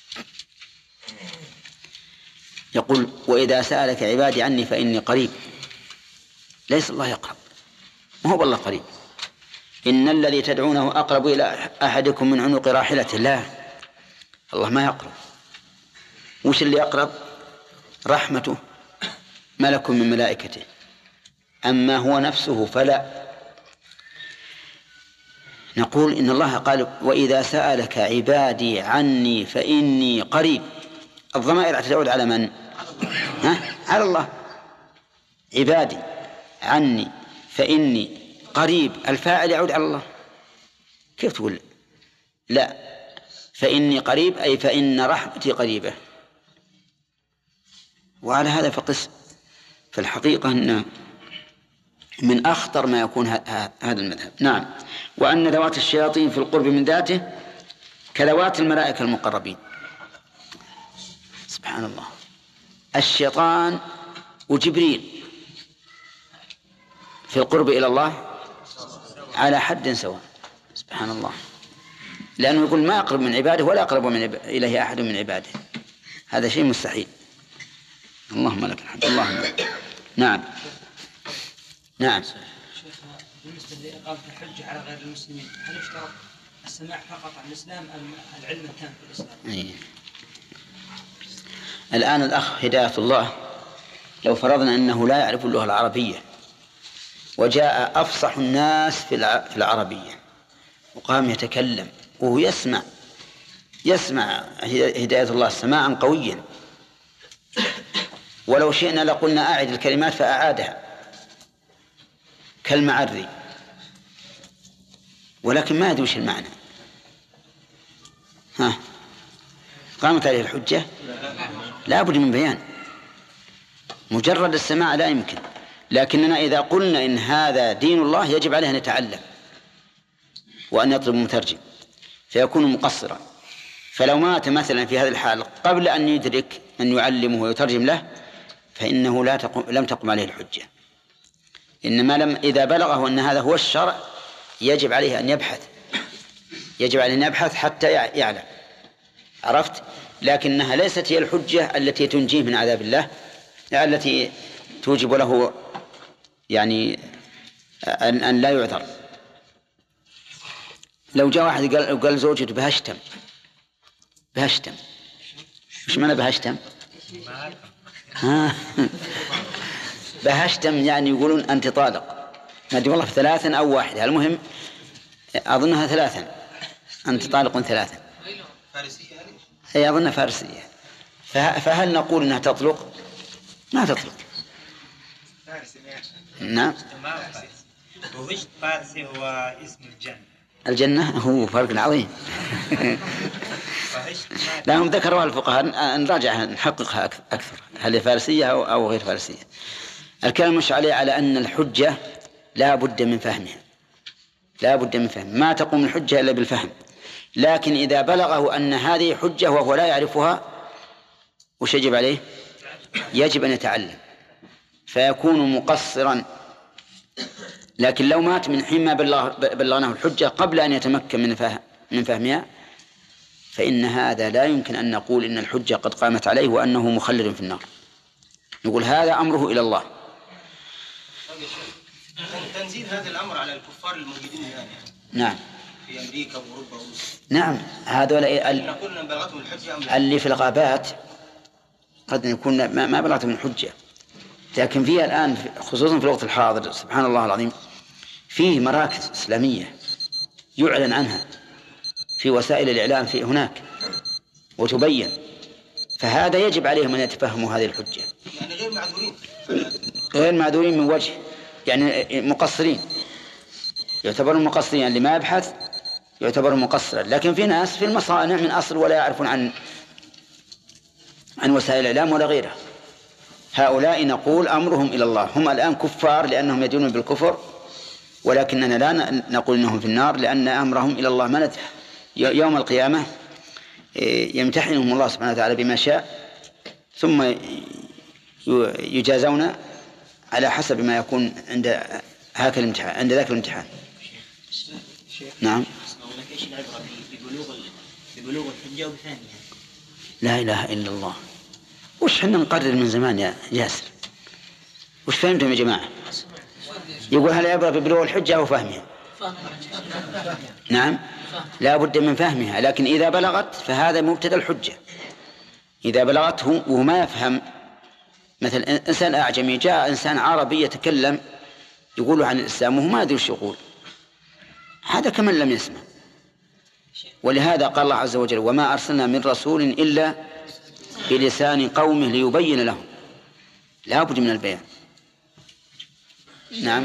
يقول وإذا سألك عبادي عني فإني قريب. ليس الله يقرب، ما هو بالله قريب. إن الذي تدعونه أقرب إلى أحدكم من عنق راحلته. لا، الله ما يقرب. وش اللي يقرب؟ رحمته، ملك من ملائكته. أما هو نفسه فلا. نقول إن الله قال وإذا سألك عبادي عني فإني قريب. الضمائر تعود على من؟ على الله. عبادي عني فإني قريب، الفاعل يعود على الله. كيف تقول لا؟ فإني قريب أي فإن رحمتي قريبة. وعلى هذا فقس. في الحقيقة أن من أخطر ما يكون هذا المذهب. نعم. وأن ذوات الشياطين في القرب من ذاته كذوات الملائكة المقربين. سبحان الله. الشيطان وجبريل في القرب إلى الله على حد سواء. سبحان الله. لأنه يقول ما أقرب من عباده ولا أقرب إليه أحد من عباده، هذا شيء مستحيل. اللهم لك الحمد. اللهم نعم. نعم. شيخنا بالنسبة لإقامة الحجة على غير المسلمين، هل يشترط السماع فقط عن الإسلام أم العلم التام في الإسلام؟ الآن الأخ هداية الله لو فرضنا أنه لا يعرف اللغة العربية وجاء أفصح الناس في العربية وقام يتكلم وهو يسمع هداية الله سماعا قويا، ولو شئنا لقلنا أعد الكلمات فأعادها كالمعري، ولكن ما يدري وش المعنى. قامت عليه الحجة؟ لا بد من بيان، مجرد السماع لا يمكن. لكننا إذا قلنا إن هذا دين الله يجب عليه أن يتعلم وأن يطلب مترجم فيكون مقصرا. فلو مات مثلا في هذا الحال قبل أن يدرك أن يعلمه ويترجم له فإنه لم تقم عليه الحجة. إنما إذا بلغه أن هذا هو الشرع يجب عليه أن يبحث حتى يعلم. عرفت؟ لكنها ليست هي الحجة التي تنجيه من عذاب الله، التي توجب له يعني أن لا يعذر. لو جاء واحد قال زوجته بهشتم، مش معنى بهشتم؟ بهشتم يعني يقولون أنت طالق، ما أدري والله في 3 أو 1، المهم أظنها 3، أنت طالق 3. هي أظنها فارسية. فهل نقول أنها تطلق؟ ما تطلق. نعم. وهشت فارسي هو اسم الجنة هو فرق عظيم. لا هم ذكروا الفقهاء، نراجعها نحققها أكثر هل هي فارسية أو غير فارسية. الكلام مش على أن الحجة لا بد من فهمها، ما تقوم الحجة إلا بالفهم. لكن إذا بلغه أن هذه حجة وهو لا يعرفها وش يجب عليه؟ يجب أن يتعلم فيكون مقصرا. لكن لو مات من حين ما بلغناه الحجة قبل أن يتمكن من فهمها فإن هذا لا يمكن أن نقول إن الحجة قد قامت عليه وأنه مخلد في النار. نقول هذا أمره إلى الله. تنزيل هذا الأمر على الكفار الموجودين يعني. نعم. في أمريكا وأوروبا وروسيا. نعم، هذول اللي في الغابات قد يكون ما بلغتهم الحجة، لكن فيها الآن خصوصا في الوقت الحاضر سبحان الله العظيم فيه مراكز إسلامية يعلن عنها في وسائل الإعلام في هناك وتبين، فهذا يجب عليهم أن يتفهموا هذه الحجة. يعني غير معذورين من وجه، يعني مقصرين، يعتبرون مقصرين، اللي ما يبحث يعتبر مقصرا. لكن في ناس في المصانع من أصل ولا يعرفون عن وسائل الإعلام ولا غيرها، هؤلاء نقول أمرهم إلى الله. هم الآن كفار لأنهم يدينون بالكفر، ولكننا لا نقول إنهم في النار لأن أمرهم إلى الله. ما ندري يوم القيامة يمتحنهم الله سبحانه وتعالى بما شاء ثم يجازون على حسب ما يكون عند ذاك الامتحان. نعم. ايش العبرة ببلوغ الحجة وبفهمها؟ لا إله إلا الله. وش حنا نقرر من زمان يا ياسر؟ وش فهمتم يا جماعة؟ يقول هل العبرة ببلوغ الحجة أو فهمها؟ نعم، لا بد من فهمها. لكن إذا بلغت فهذا مبتدأ الحجة. إذا بلغته وهو ما يفهم، مثل إنسان أعجمي جاء إنسان عربي يتكلم يقول عن الإسلام وهو ما يدري وش يقول، هذا كمن لم يسمع. ولهذا قال الله عز وجل وما أرسلنا من رسول إلا بلسان قومه ليبين لهم. لا بد من البيان. نعم.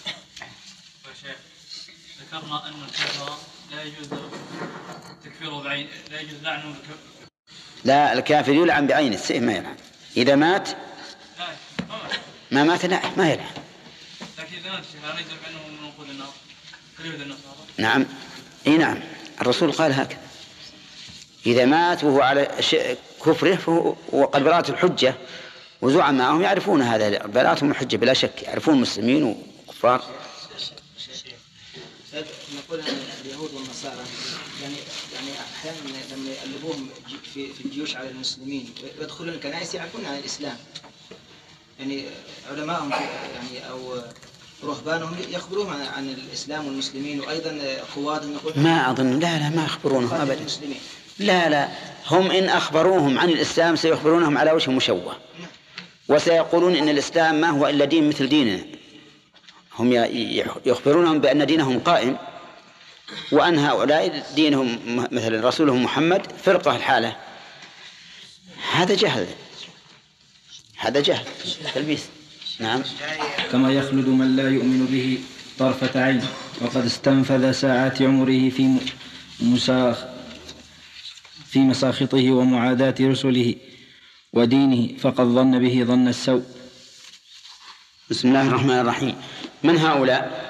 ذكرنا أن الكافر لا يجوز تكفيره بعين، لا يجوز لعنه. لا، الكافر يلعن بعين السيف ما يلعن. إذا مات ما مات لا ما يلعن. لكن إذا مات الشيخ لا يجوز أنه من نقول النار كاليهود النصارى. نعم، إيه نعم، الرسول قال هكذا. إذا مات وهو على كفره وقد برأت الحجة وزعم معهم يعرفون هذا برأتهم الحجة بلا شك، يعرفون المسلمين وكفار. نقول اليهود والنصارى يعني أحيانا لما يقلبوهم في الجيوش على المسلمين ويدخلون الكنائس يعرفون عن الإسلام، يعني علماءهم يعني أو رهبانهم يخبروهم عن الإسلام والمسلمين، وأيضا قوادهم يقولون ما أظن، لا ما يخبرونهم أبدا، لا هم إن أخبروهم عن الإسلام سيخبرونهم على وجه مشوه، وسيقولون إن الإسلام ما هو إلا دين مثل ديننا. هم يخبرونهم بأن دينهم قائم، وأن هؤلاء دينهم مثل رسولهم محمد فرقة الحالة. هذا جهل تلبيس. نعم. كما يخلد من لا يؤمن به طرفة عين، وقد استنفذ ساعات عمره في مساخطه ومعاداة رسله ودينه، فقد ظن به ظن السوء. بسم الله الرحمن الرحيم. من هؤلاء؟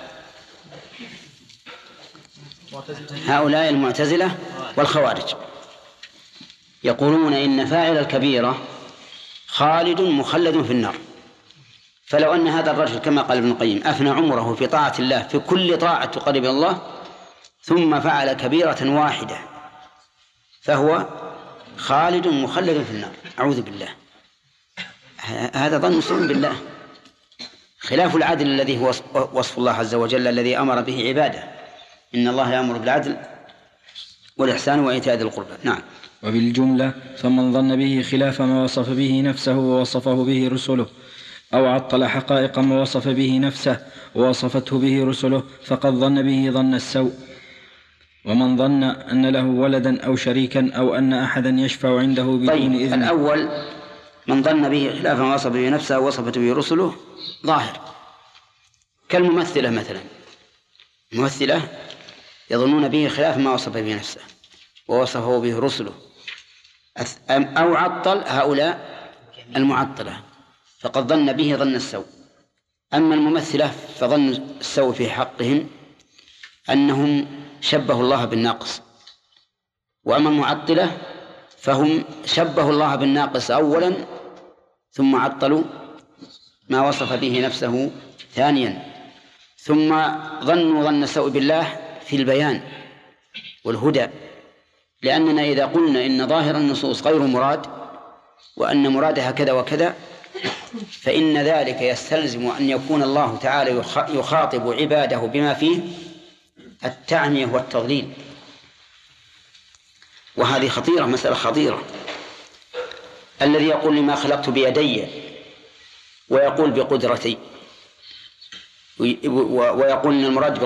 هؤلاء المعتزلة والخوارج، يقولون إن فاعل الكبيرة خالد مخلد في النار. فلو أن هذا الرجل كما قال ابن القيم أفنى عمره في طاعة الله في كل طاعة تقرب إلى الله، ثم فعل كبيرة واحدة، فهو خالد مخلد في النار. أعوذ بالله، هذا ظن سوء بالله، خلاف العدل الذي هو وصف الله عز وجل الذي أمر به عباده. إن الله يأمر بالعدل والإحسان وإيتاء ذي القربى. نعم. وبالجملة فمن ظن به خلاف ما وصف به نفسه ووصفه به رسله، أو عطل حقائق ما وصف به نفسه ووصفته به رسله، فقد ظن به ظن السوء. ومن ظن أن له ولدا أو شريكا أو أن أحدا يشفع عنده بدون إذن. الأول من ظن به خلاف ما وصف به نفسه ووصفته به رسله ظاهر، كالممثلة مثلا، الممثلة يظنون به خلاف ما وصف به نفسه ووصفه به رسله، أو عطل هؤلاء المعطلة، فقد ظن به ظن السوء. أما الممثلة فظن السوء في حقهم أنهم شبهوا الله بالناقص، وأما المعطلة فهم شبهوا الله بالناقص أولا ثم عطلوا ما وصف به نفسه ثانيا، ثم ظنوا ظن السوء بالله في البيان والهدى. لأننا إذا قلنا إن ظاهر النصوص غير مراد وأن مرادها كذا وكذا، فإن ذلك يستلزم أن يكون الله تعالى يخاطب عباده بما فيه التعمية والتضليل، وهذه خطيرة، مسألة خطيرة. الذي يقول لما خلقت بيدي ويقول بقدرتي، ويقول إن المراد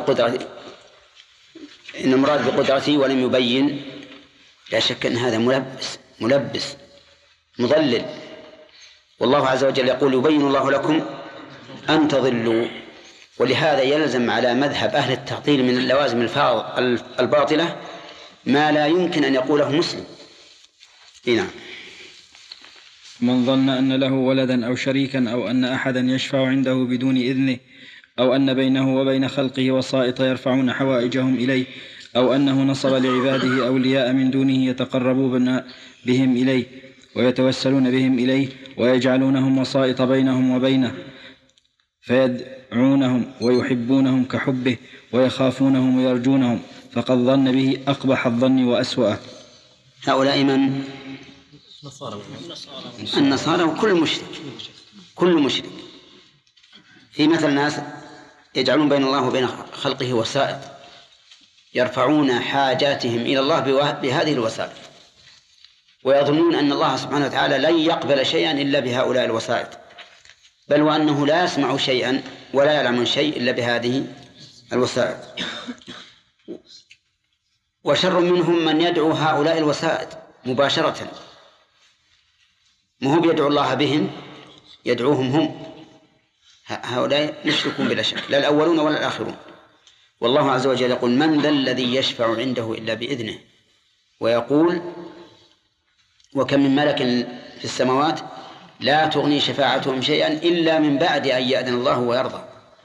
بقدرتي ولم يبين، لا شك أن هذا ملبس مضلل. والله عز وجل يقول يبين الله لكم أن تضلوا. ولهذا يلزم على مذهب أهل التعطيل من اللوازم الباطلة ما لا يمكن أن يقوله مسلم. نعم. من ظن أن له ولدا أو شريكا أو أن أحدا يشفع عنده بدون إذنه، أو أن بينه وبين خلقه وسائط يرفعون حوائجهم إليه، أو أنه نصب لعباده أولياء من دونه يتقربون بهم إليه ويتوسلون بهم إليه ويجعلونهم وسائط بينهم وبينه، فيدعونهم ويحبونهم كحبه ويخافونهم ويرجونهم، فقد ظن به أقبح الظن وأسوأه. هؤلاء من؟ النصارى وكل مشرك. في مثل ناس يجعلون بين الله وبين خلقه وسائط يرفعون حاجاتهم إلى الله بهذه الوسائط، ويظنون أن الله سبحانه وتعالى لن يقبل شيئا إلا بهؤلاء الوسائط، بل وأنه لا يسمع شيئا ولا يعلم شيء إلا بهذه الوسائط. وشر منهم من يدعو هؤلاء الوسائط مباشرة، ما هو بيدعو الله بهم، يدعوهم هم. هؤلاء يشركون بلا شك، لا الأولون ولا الآخرون. والله عز وجل يقول من ذا الذي يشفع عنده إلا بإذنه، ويقول وكم من ملك في السماوات لا تغني شفاعتهم شيئا إلا من بعد أن يأذن الله ويرضى،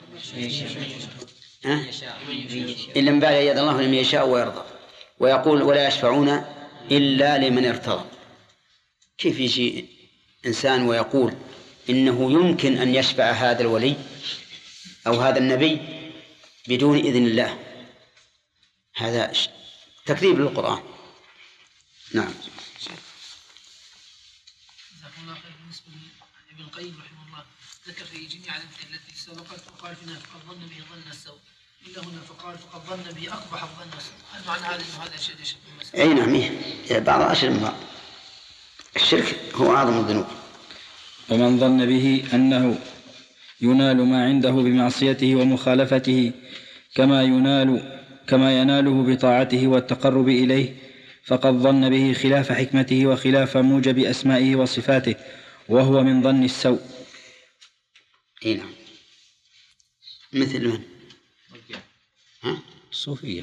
إلا من بعد أن يأذن الله لمن يشاء ويرضى. ويقول ولا يشفعون إلا لمن ارتضى. كيف يجي إنسان ويقول إنه يمكن أن يشفع هذا الولي أو هذا النبي بدون إذن الله؟ هذا تكذيب للقرآن. نعم. بالنسبة لابن القيم رحمه الله ذكر في جميع الأمثلة التي سبقت وقال فيها فقد ظن به ظن السوء، إلا هنا فقال فقد ظن به أقبح الظن السوء. هل معنى هذا أنه هذا شيء المسألة؟ أي نعم، بعض أشهر الشرك هو أعظم الذنوب. ومن ظن به أنه ينال ما عنده بمعصيته ومخالفته كما يناله بطاعته والتقرب إليه فقد ظن به خلاف حكمته وخلاف موجب أسمائه وصفاته، وهو من ظن السوء. نعم. مثل من؟ الصوفية.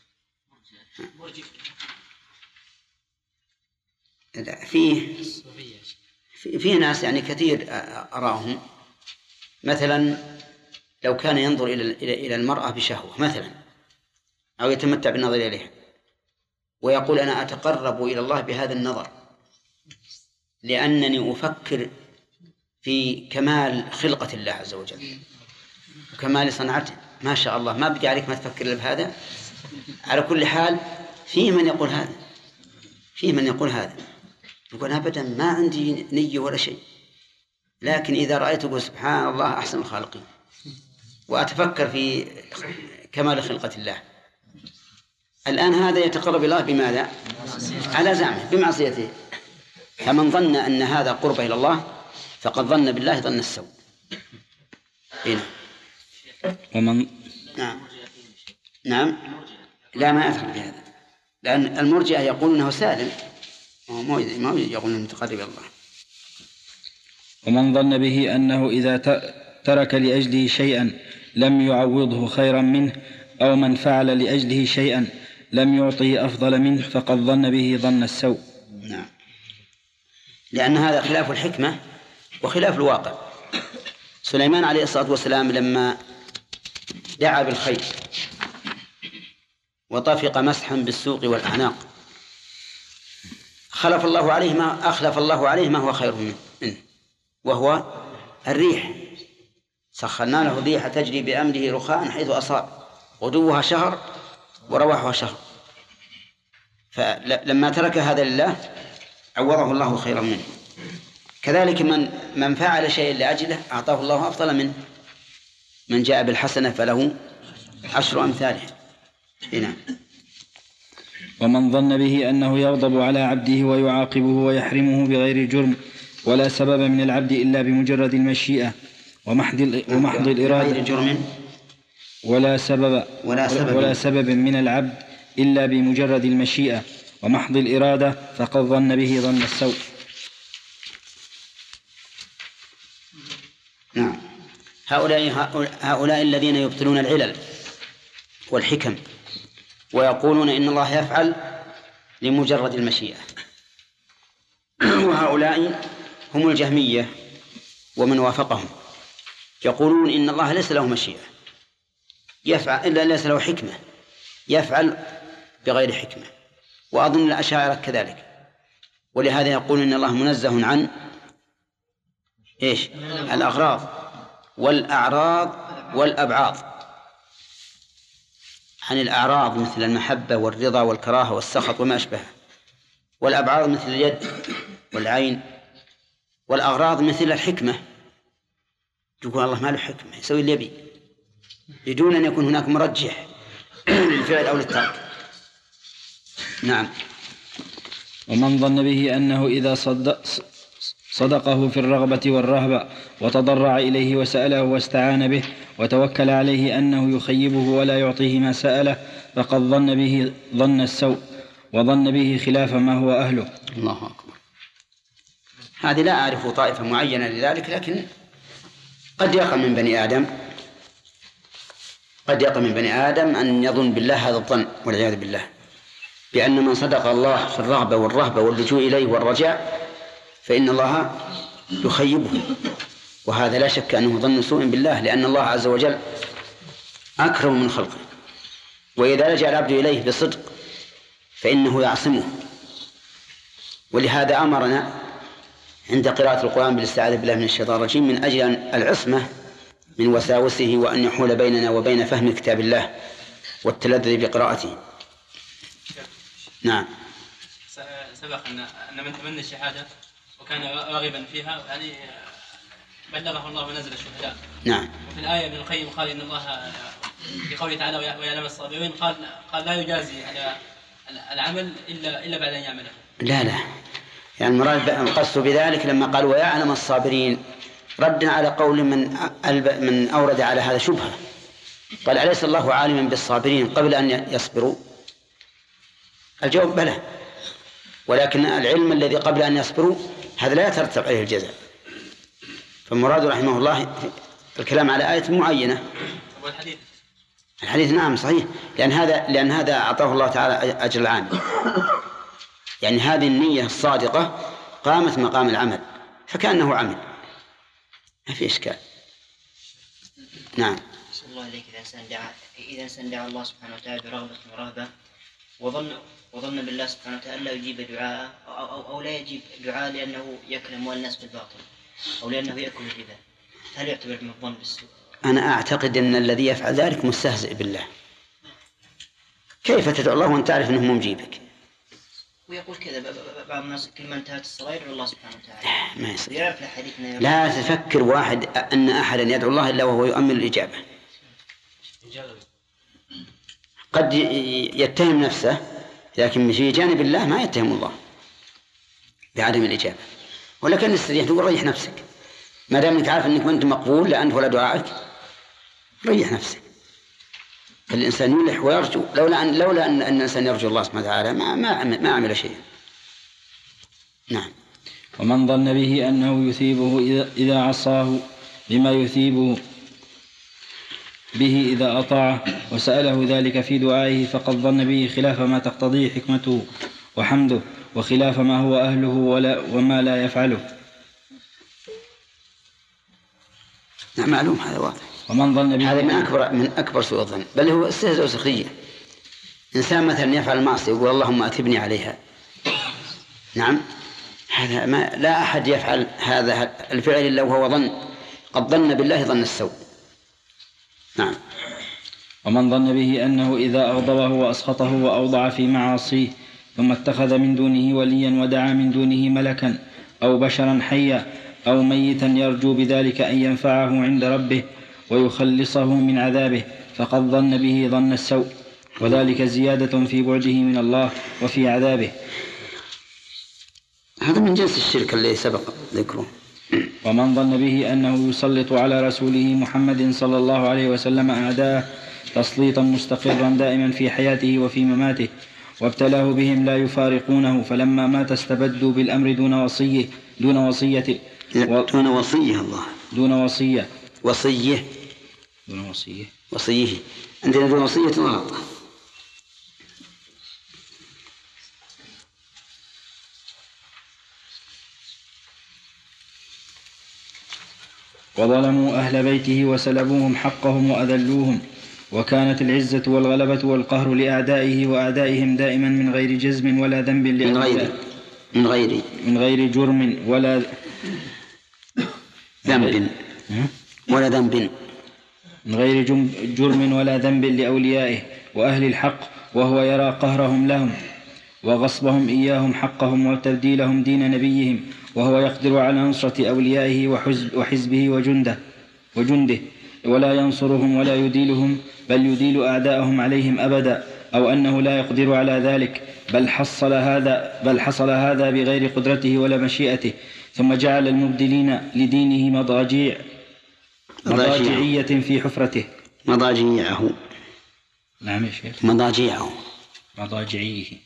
فيه ناس يعني كثير أراهم، مثلا لو كان ينظر إلى المرأة بشهوة مثلا، أو يتمتع بالنظر إليها، ويقول أنا أتقرب إلى الله بهذا النظر لأنني أفكر في كمال خلقة الله عز وجل وكمال صنعته، ما شاء الله ما بدي عليك ما تفكر إلا بهذا. على كل حال فيه من يقول هذا، يقول أبدا ما عندي نية ولا شيء، لكن إذا رأيت أقول سبحان الله أحسن الخالقين، وأتفكر في كمال خلقة الله. الآن هذا يتقرب الله بماذا؟ على زعمه بمعصيته. فمن ظن أن هذا قرب إلى الله فقد ظن بالله ظن السوء. ومن نعم لا ما أدخل بهذا، لأن المرجئة يقول أنه سالم، ما يقول أنه متقرب إلى الله. ومن ظن به أنه إذا ترك لأجله شيئا لم يعوضه خيرا منه، أو من فعل لأجله شيئا لم يعطيه أفضل منه فقد ظن به ظن السوء. نعم، لأن هذا خلاف الحكمة وخلاف الواقع. سليمان عليه الصلاة والسلام لما دعا بالخير وطفق مسحا بالسوق والأعناق أخلف الله عليه ما هو خير منه، وهو الريح. سخرنا له الريح تجري بأمره رخاء حيث أصاب، غدوها شهر ورواحها شهر. فلما ترك هذا لله عوضه الله خيرا منه. كذلك من فعل شيئا لأجله أعطاه الله أفضل منه. من جاء بالحسنة فله 10 أمثالها. هنا. ومن ظن به أنه يغضب على عبده ويعاقبه ويحرمه بغير جرم ولا سبب من العبد إلا بمجرد المشيئة ومحض الإرادة، ولا سبب من العبد إلا بمجرد المشيئة ومحض الإرادة فقد ظن به ظن السوء. نعم. هؤلاء الذين يبطلون العلل والحكم ويقولون إن الله يفعل لمجرد المشيئة، وهؤلاء هم الجهمية ومن وافقهم، يقولون إن الله ليس له مشيئة يفعل إلا ليس له حكمة، يفعل بغير حكمة. وأظن الأشاعرة كذلك، ولهذا يقولون إن الله منزه عن الأغراض والأعراض والأبعاض، عن الأعراض مثل المحبة والرضا والكراهة والسخط وما أشبهه، والأبعاض مثل اليد والعين، والأغراض مثل الحكمة. يقول الله ما له حكمة، يسوي اللي يبي بدون أن يكون هناك مرجح للفعل أو للترك. نعم. ومن ظن به أنه إذا صدقه في الرغبة والرهبة وتضرع إليه وسأله واستعان به وتوكل عليه أنه يخيبه ولا يعطيه ما سأله فقد ظن به ظن السوء وظن به خلاف ما هو أهله. الله أكبر. هذه لا أعرف طائفة معينة لذلك، لكن قد يقع من بني آدم أن يظن بالله هذا الظن والعياذ بالله، بأن من صدق الله في الرغبة والرهبة واللجوء إليه والرجاء فإن الله يخيبه، وهذا لا شك أنه ظن سوء بالله، لأن الله عز وجل أكرم من خلقه، وإذا لجأ العبد إليه بصدق فإنه يعصمه. ولهذا أمرنا عند قراءة القرآن بالاستعاذة بالله من الشيطان الرجيم من أجل العصمة من وساوسه، وأن يحول بيننا وبين فهم كتاب الله والتلذذ بقراءته. نعم. سبق أن من تمنى الشهادة وكان راغبا فيها يعني بلغه الله منازل الشهداء. نعم. وفي الآية ابن القيم قال إن الله في قوله تعالى ويعلم الصابرين قال لا يجازي على العمل إلا بعد أن يعمله. لا يعني المراد القصد بذلك لما قال ويعلم الصابرين ردا على قول من أورد على هذا شبهة، قال أليس الله عالما بالصابرين قبل أن يصبروا؟ الجواب بلى، ولكن العلم الذي قبل أن يصبروا هذا لا يترتب عليه الجزاء. فالمراد رحمه الله الكلام على آية معينة. الحديث نعم صحيح، لأن هذا أعطاه الله تعالى أجر العامل، يعني هذه النية الصادقة قامت مقام العمل فكأنه عمل، ما في إشكال. نعم. صلى الله عليك. إذا إنسان دعا الله سبحانه وتعالى برغبة ورهبة وظن بالله سبحانه وتعالى لا يجيب دعاء أو لا يجيب دعاء لأنه يأكل أموال الناس بالباطل أو لأنه يأكل الربا، هل يعتبر من الظن بالسوء؟ أنا أعتقد أن الذي يفعل ذلك مستهزئ بالله. كيف تدعو الله وأنت تعرف أنه مجيبك؟ ويقول كذا بعض الناس كل ما انتهت الصلاة يدعو الله سبحانه وتعالى. ما يصير. يعرف الحديث. لا تفكر واحد أن أحدا يدعو الله إلا وهو يؤمن الإجابة. قد يتهم نفسه لكن في جانب الله ما يتهم الله بعدم الإجابة، ولكن نستطيع تقول ريح نفسك ما دام أنك عارف أنك ما أنت مقبول لا أنت ولا دعائك، ريح نفسك. الإنسان يلح ويرجو، لولا أن الإنسان يرجو الله سبحانه وتعالى ما عمل شيئا. نعم. ومن ظن به أنه يثيبه إذا عصاه بما يثيبه به إذا أطاعه وسأله ذلك في دعائه فقد ظن به خلاف ما تقتضيه حكمته وحمده وخلاف ما هو أهله وما لا يفعله. نعم معلوم هذا واضح. ومن ظن به هذا من أكبر سوء الظن، بل هو استهزاء وسخرية. إنسان مثلا يفعل المعصية يقول اللهم أثبني عليها. نعم هذا لا أحد يفعل هذا الفعل إلا وهو ظن، قد ظن بالله ظن السوء. نعم. ومن ظن به أنه إذا أغضبه وأسخطه وأوضع في معاصيه ثم اتخذ من دونه وليا ودعا من دونه ملكا أو بشرا حيا أو ميتا يرجو بذلك أن ينفعه عند ربه ويخلصه من عذابه فقد ظن به ظن السوء، وذلك زيادة في بعده من الله وفي عذابه. هذا من جنس الشرك الذي سبق ذكره. ومن ظن به أنه يسلط على رسوله محمد صلى الله عليه وسلم أعداءه تسليطا مستقرا دائما في حياته وفي مماته وابتلاه بهم لا يفارقونه، فلما مات استبدوا بالأمر دون وصية دون وصية عندنا دون وصية غلط. وظلموا أهل بيته وسلبوهم حقهم وأذلوهم، وكانت العزة والغلبة والقهر لأعدائه وأعدائهم دائما من غير جزم ولا ذنب من غير جرم ولا ذنب من غير جرم ولا ذنب لأوليائه وأهل الحق، وهو يرى قهرهم لهم وغصبهم إياهم حقهم وتبديلهم دين نبيهم، وهو يقدر على نصرة أوليائه وحزبه وجنده ولا ينصرهم ولا يديلهم بل يديل أعداءهم عليهم أبدا، أو أنه لا يقدر على ذلك بل حصل هذا بغير قدرته ولا مشيئته، ثم جعل المبدلين لدينه مضاجعية في حفرته. مضاجعه. نعم يا شيخ. مضاجعيه.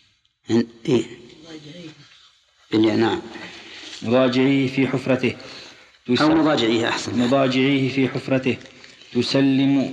نعم. مضاجعيه في حفرته أو مضاجعيه أحسن. مضاجعيه في حفرته تسلم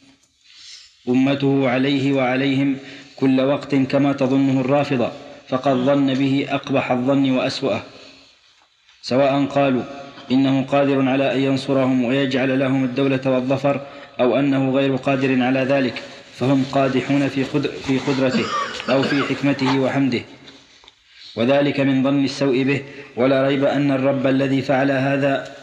أمته عليه وعليهم كل وقت كما تظنه الرافضة، فقد ظن به أقبح الظن وأسوأه، سواء قالوا إنه قادر على أن ينصرهم ويجعل لهم الدولة والظفر أو أنه غير قادر على ذلك، فهم قادحون في قدرته أو في حكمته وحمده، وذلك من ظن السوء به. ولا ريب أن الرب الذي فعل هذا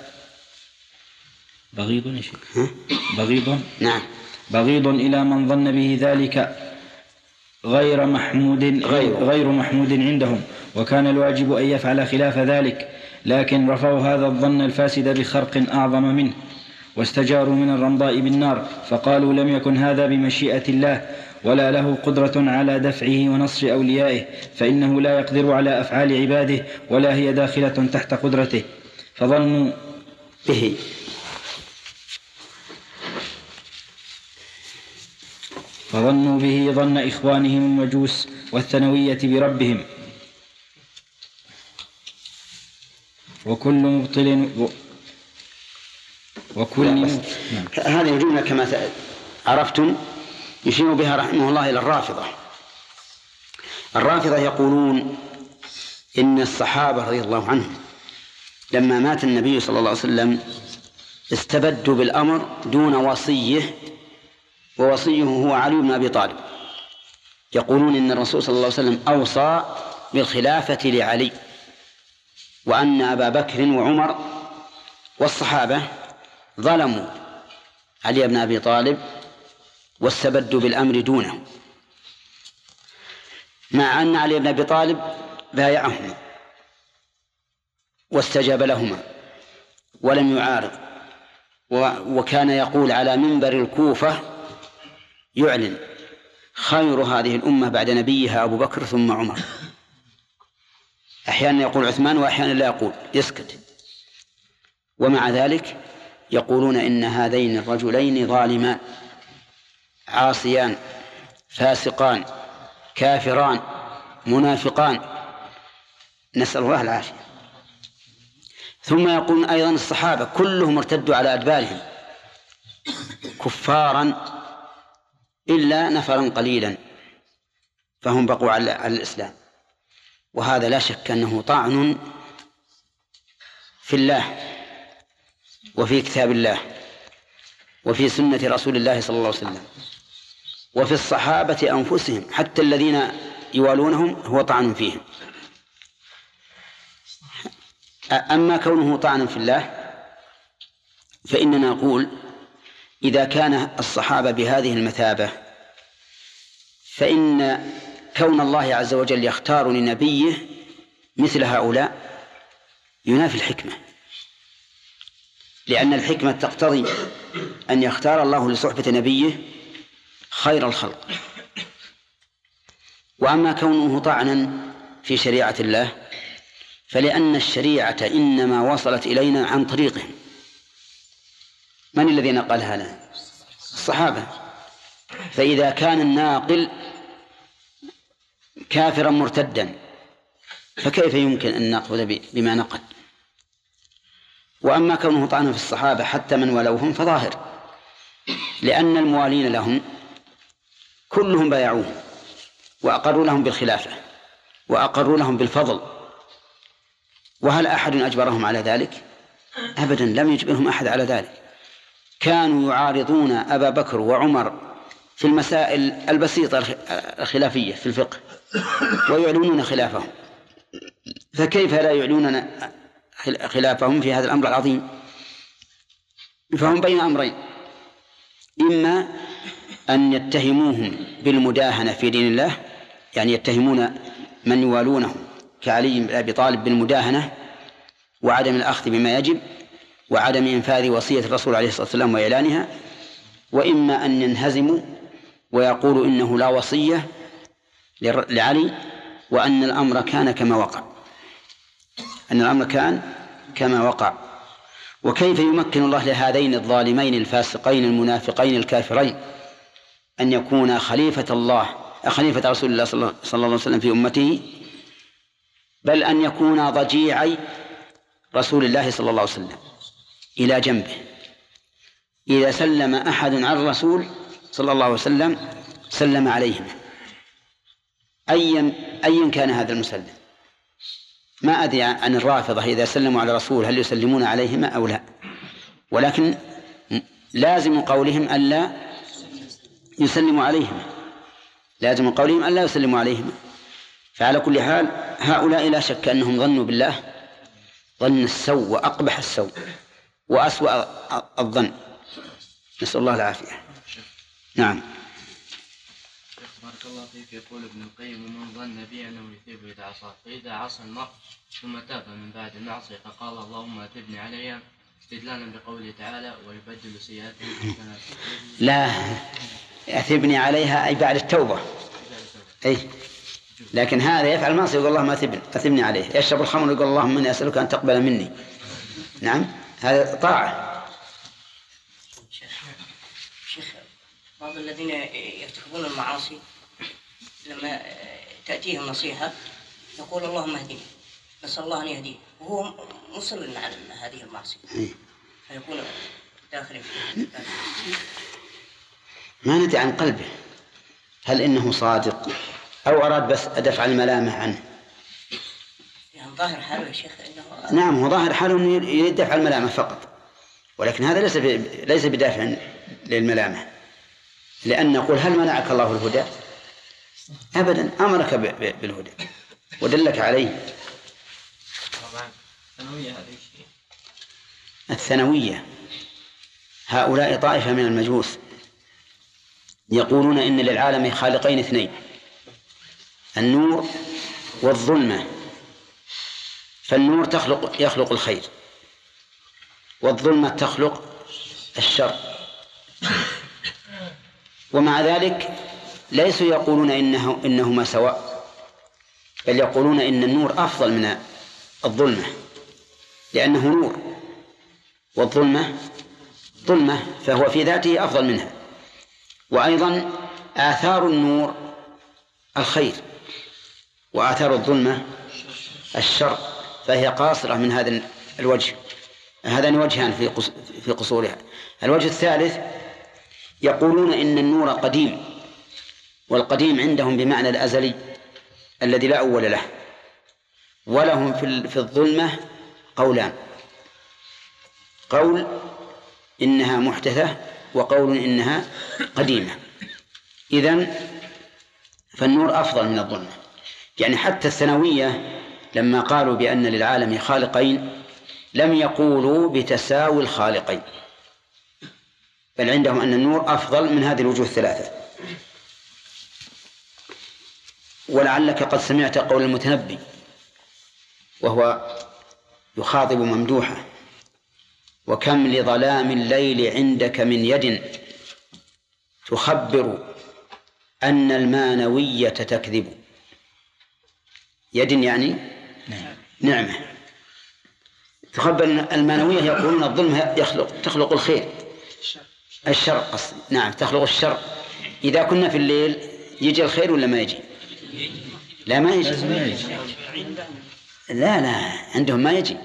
بغيض إلى من ظن به ذلك غير محمود عندهم، وكان الواجب أن يفعل خلاف ذلك، لكن رفعوا هذا الظن الفاسد بخرق أعظم منه، واستجاروا من الرمضاء بالنار، فقالوا لم يكن هذا بمشيئة الله، ولا له قدرة على دفعه ونصر أوليائه، فإنه لا يقدر على أفعال عباده، ولا هي داخلة تحت قدرته، فظنوا به ظن إخوانهم المجوس والثنوية بربهم، هذه الجملة كما عرفتم يشير بها رحمه الله إلى الرافضة يقولون إن الصحابة رضي الله عنهم لما مات النبي صلى الله عليه وسلم استبدوا بالأمر دون وصيه، ووصيه هو علي بن أبي طالب. يقولون إن الرسول صلى الله عليه وسلم أوصى بالخلافة لعلي، وأن أبا بكر وعمر والصحابة ظلموا علي بن أبي طالب واستبدوا بالأمر دونه، مع أن علي بن أبي طالب بايعهم واستجاب لهما ولم يعارض، وكان يقول على منبر الكوفة يعلن: خير هذه الأمة بعد نبيها أبو بكر ثم عمر. أحيانا يقول عثمان وأحيانا لا يقول، يسكت. ومع ذلك يقولون إن هذين الرجلين ظالمان عاصيان فاسقان كافران منافقان، نسأل الله العافية. ثم يقولون أيضا الصحابة كلهم ارتدوا على أدبارهم كفارا إلا نفرا قليلا فهم بقوا على الإسلام. وهذا لا شك أنه طعن في الله وفي كتاب الله وفي سنة رسول الله صلى الله عليه وسلم وفي الصحابة أنفسهم، حتى الذين يوالونهم هو طعن فيهم. أما كونه طعنا في الله فإننا نقول إذا كان الصحابة بهذه المثابة فإن كون الله عز وجل يختار لنبيه مثل هؤلاء ينافي الحكمة، لأن الحكمة تقتضي أن يختار الله لصحبة نبيه خير الخلق. وأما كونه طعنا في شريعة الله فلأن الشريعة إنما وصلت إلينا عن طريقهم. من الذي نقلها لنا؟ الصحابة. فإذا كان الناقل كافرا مرتدا فكيف يمكن أن نأخذ بما نقل؟ وأما كونه طعنا في الصحابة حتى من ولوهم فظاهر، لأن الموالين لهم كلهم بايعوهم وأقروا لهم بالخلافة وأقروا لهم بالفضل، وهل أحد أجبرهم على ذلك؟ أبدا، لم يجبرهم أحد على ذلك. كانوا يعارضون أبا بكر وعمر في المسائل البسيطة الخلافية في الفقه ويعلنون خلافهم، فكيف لا يعلنون خلافهم في هذا الأمر العظيم؟ فهم بين أمرين: إما أن يتهموهم بالمداهنة في دين الله، يعني يتهمون من يوالونه كعلي بن أبي طالب بالمداهنة وعدم الأخذ بما يجب وعدم إنفاذ وصية الرسول عليه الصلاة والسلام وإعلانها، وإما أن ينهزموا ويقولوا إنه لا وصية لعلي وأن الأمر كان كما وقع، أن الأمر كان كما وقع. وكيف يمكن الله لهذين الظالمين الفاسقين المنافقين الكافرين أن يكون خليفة رسول الله صلى الله عليه وسلم في أمته، بل أن يكون ضجيعي رسول الله صلى الله عليه وسلم إلى جنبه؟ إذا سلم أحد على الرسول صلى الله عليه وسلم سلم عليهم، أيا كان هذا المسلم. ما أدري عن الرافضة إذا سلموا على الرسول هل يسلمون عليهما أو لا، ولكن لازم قولهم ألا يسلموا عليهما، لازم قولهم ألا يسلموا عليهما. فعلى كل حال هؤلاء لا شك أنهم ظنوا بالله ظن السوء وأقبح السوء وأسوأ الظن، نسأل الله العافية. نعم. بارك بارك الله فيك. يقول ابن القيم: ومن ظن بي أنه يثيب إذا عصى، فإذا عصى المرء ثم تاب من بعد المعصية فقال اللهم أثبني عليها، استدلالا بقوله تعالى: ويبدل سيئاتهم حسنات. لا، أثبني عليها أي بعد التوبة. أي، لكن هذا يفعل المعصية يقول اللهم أثبني عليه. يشرب الخمر يقول اللهم إني أسألك أن تقبل مني. نعم، هذا طاعة. شيخ، بعض الذين يرتكبون المعاصي لما تأتيهم نصيحة يقول اللهم اهدني، نسأل الله أن يهديه، وهو مصر على هذه المعصية، فيكون داخل فيه. ما ندري عن قلبه هل إنه صادق أو أراد بس دفع الملامة عنه. يعني ظاهر حاله يا شيخ إنه نعم، هو ظاهر حاله أنه يريد دفع الملامة فقط، ولكن هذا ليس بدافع للملامة، لأن نقول هل منعك الله الهدى؟ أبدا، أمرك بالهدى ودلك عليه. الثانوية هؤلاء طائفة من المجوس يقولون إن للعالم خالقين اثنين: النور والظلمة. فالنور يخلق الخير، والظلمة تخلق الشر. ومع ذلك ليسوا يقولون إنهما سواء، بل يقولون إن النور أفضل من الظلمة، لأنه نور، والظلمة ظلمة، فهو في ذاته أفضل منها. وأيضا آثار النور الخير، وآثار الظلمة الشر، فهي قاصرة من هذا الوجه. هذان وجهان في قصورها. الوجه الثالث يقولون إن النور قديم، والقديم عندهم بمعنى الأزلي الذي لا أول له. ولهم في الظلمة قولان: قول إنها محدثة، وقول إنها قديمة. إذن فالنور أفضل من الظلمة. يعني حتى الثانوية لما قالوا بأن للعالم خالقين لم يقولوا بتساوي الخالقين، بل عندهم أن النور أفضل من هذه الوجوه الثلاثة. ولعلك قد سمعت قول المتنبي وهو يخاطب ممدوحة: وكم لظلام الليل عندك من يد تخبر أن المانوية تكذب. يد يعني نعمة، تخبر أن المانوية يقولون الظلم تخلق الخير، الشر قصدي، نعم تخلق الشر. إذا كنا في الليل يجي الخير ولا ما يجي؟ لا، ما يجي. لا، عندهم ما يجي.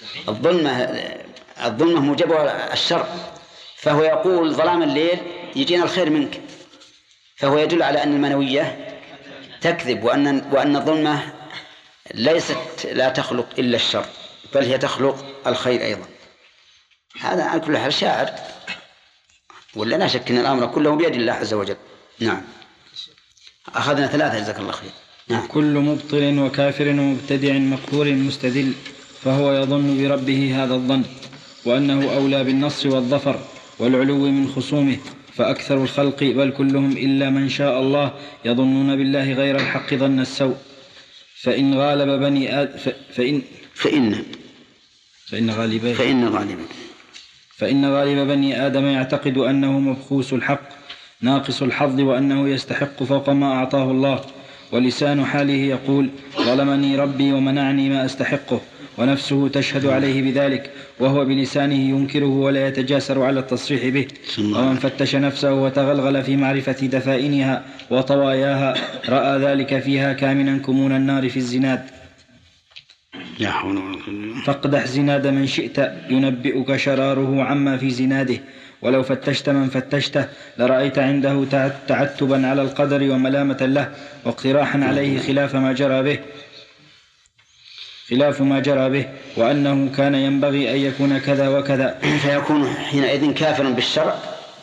الظلمة موجبها الشر، فهو يقول ظلام الليل يجينا الخير منك، فهو يدل على أن المانوية تكذب، وأن الظلمة لا تخلق إلا الشر، بل هي تخلق الخير أيضا. هذا على كل حال شاعر، ولا لا شك أن الأمر كله بيد الله عز وجل. نعم، أخذنا 3، جزاك الله خير. نعم. كل مبطل وكافر ومبتدع مقهور مستدل فهو يظن بربه هذا الظن، وأنه أولى بالنصر والظفر والعلو من خصومه. فأكثر الخلق بل كلهم إلا من شاء الله يظنون بالله غير الحق ظن السوء. فإن غالب بني آدم يعتقد أنه مبخوس الحق ناقص الحظ، وأنه يستحق فوق ما أعطاه الله، ولسان حاله يقول ظلمني ربي ومنعني ما أستحقه، ونفسه تشهد عليه بذلك، وهو بلسانه ينكره ولا يتجاسر على التصريح به. ومن فتش نفسه وتغلغل في معرفة دفائنها وطواياها رأى ذلك فيها كامنا كمون النار في الزناد. فاقدح زناد من شئت ينبئك شراره عما في زناده، ولو فتشت من فتشته لرأيت عنده تعتبا على القدر وملامة له، واقتراحا عليه خلاف ما جرى به، وأنه كان ينبغي أن يكون كذا وكذا، فيكون حينئذ كافرا بالشرع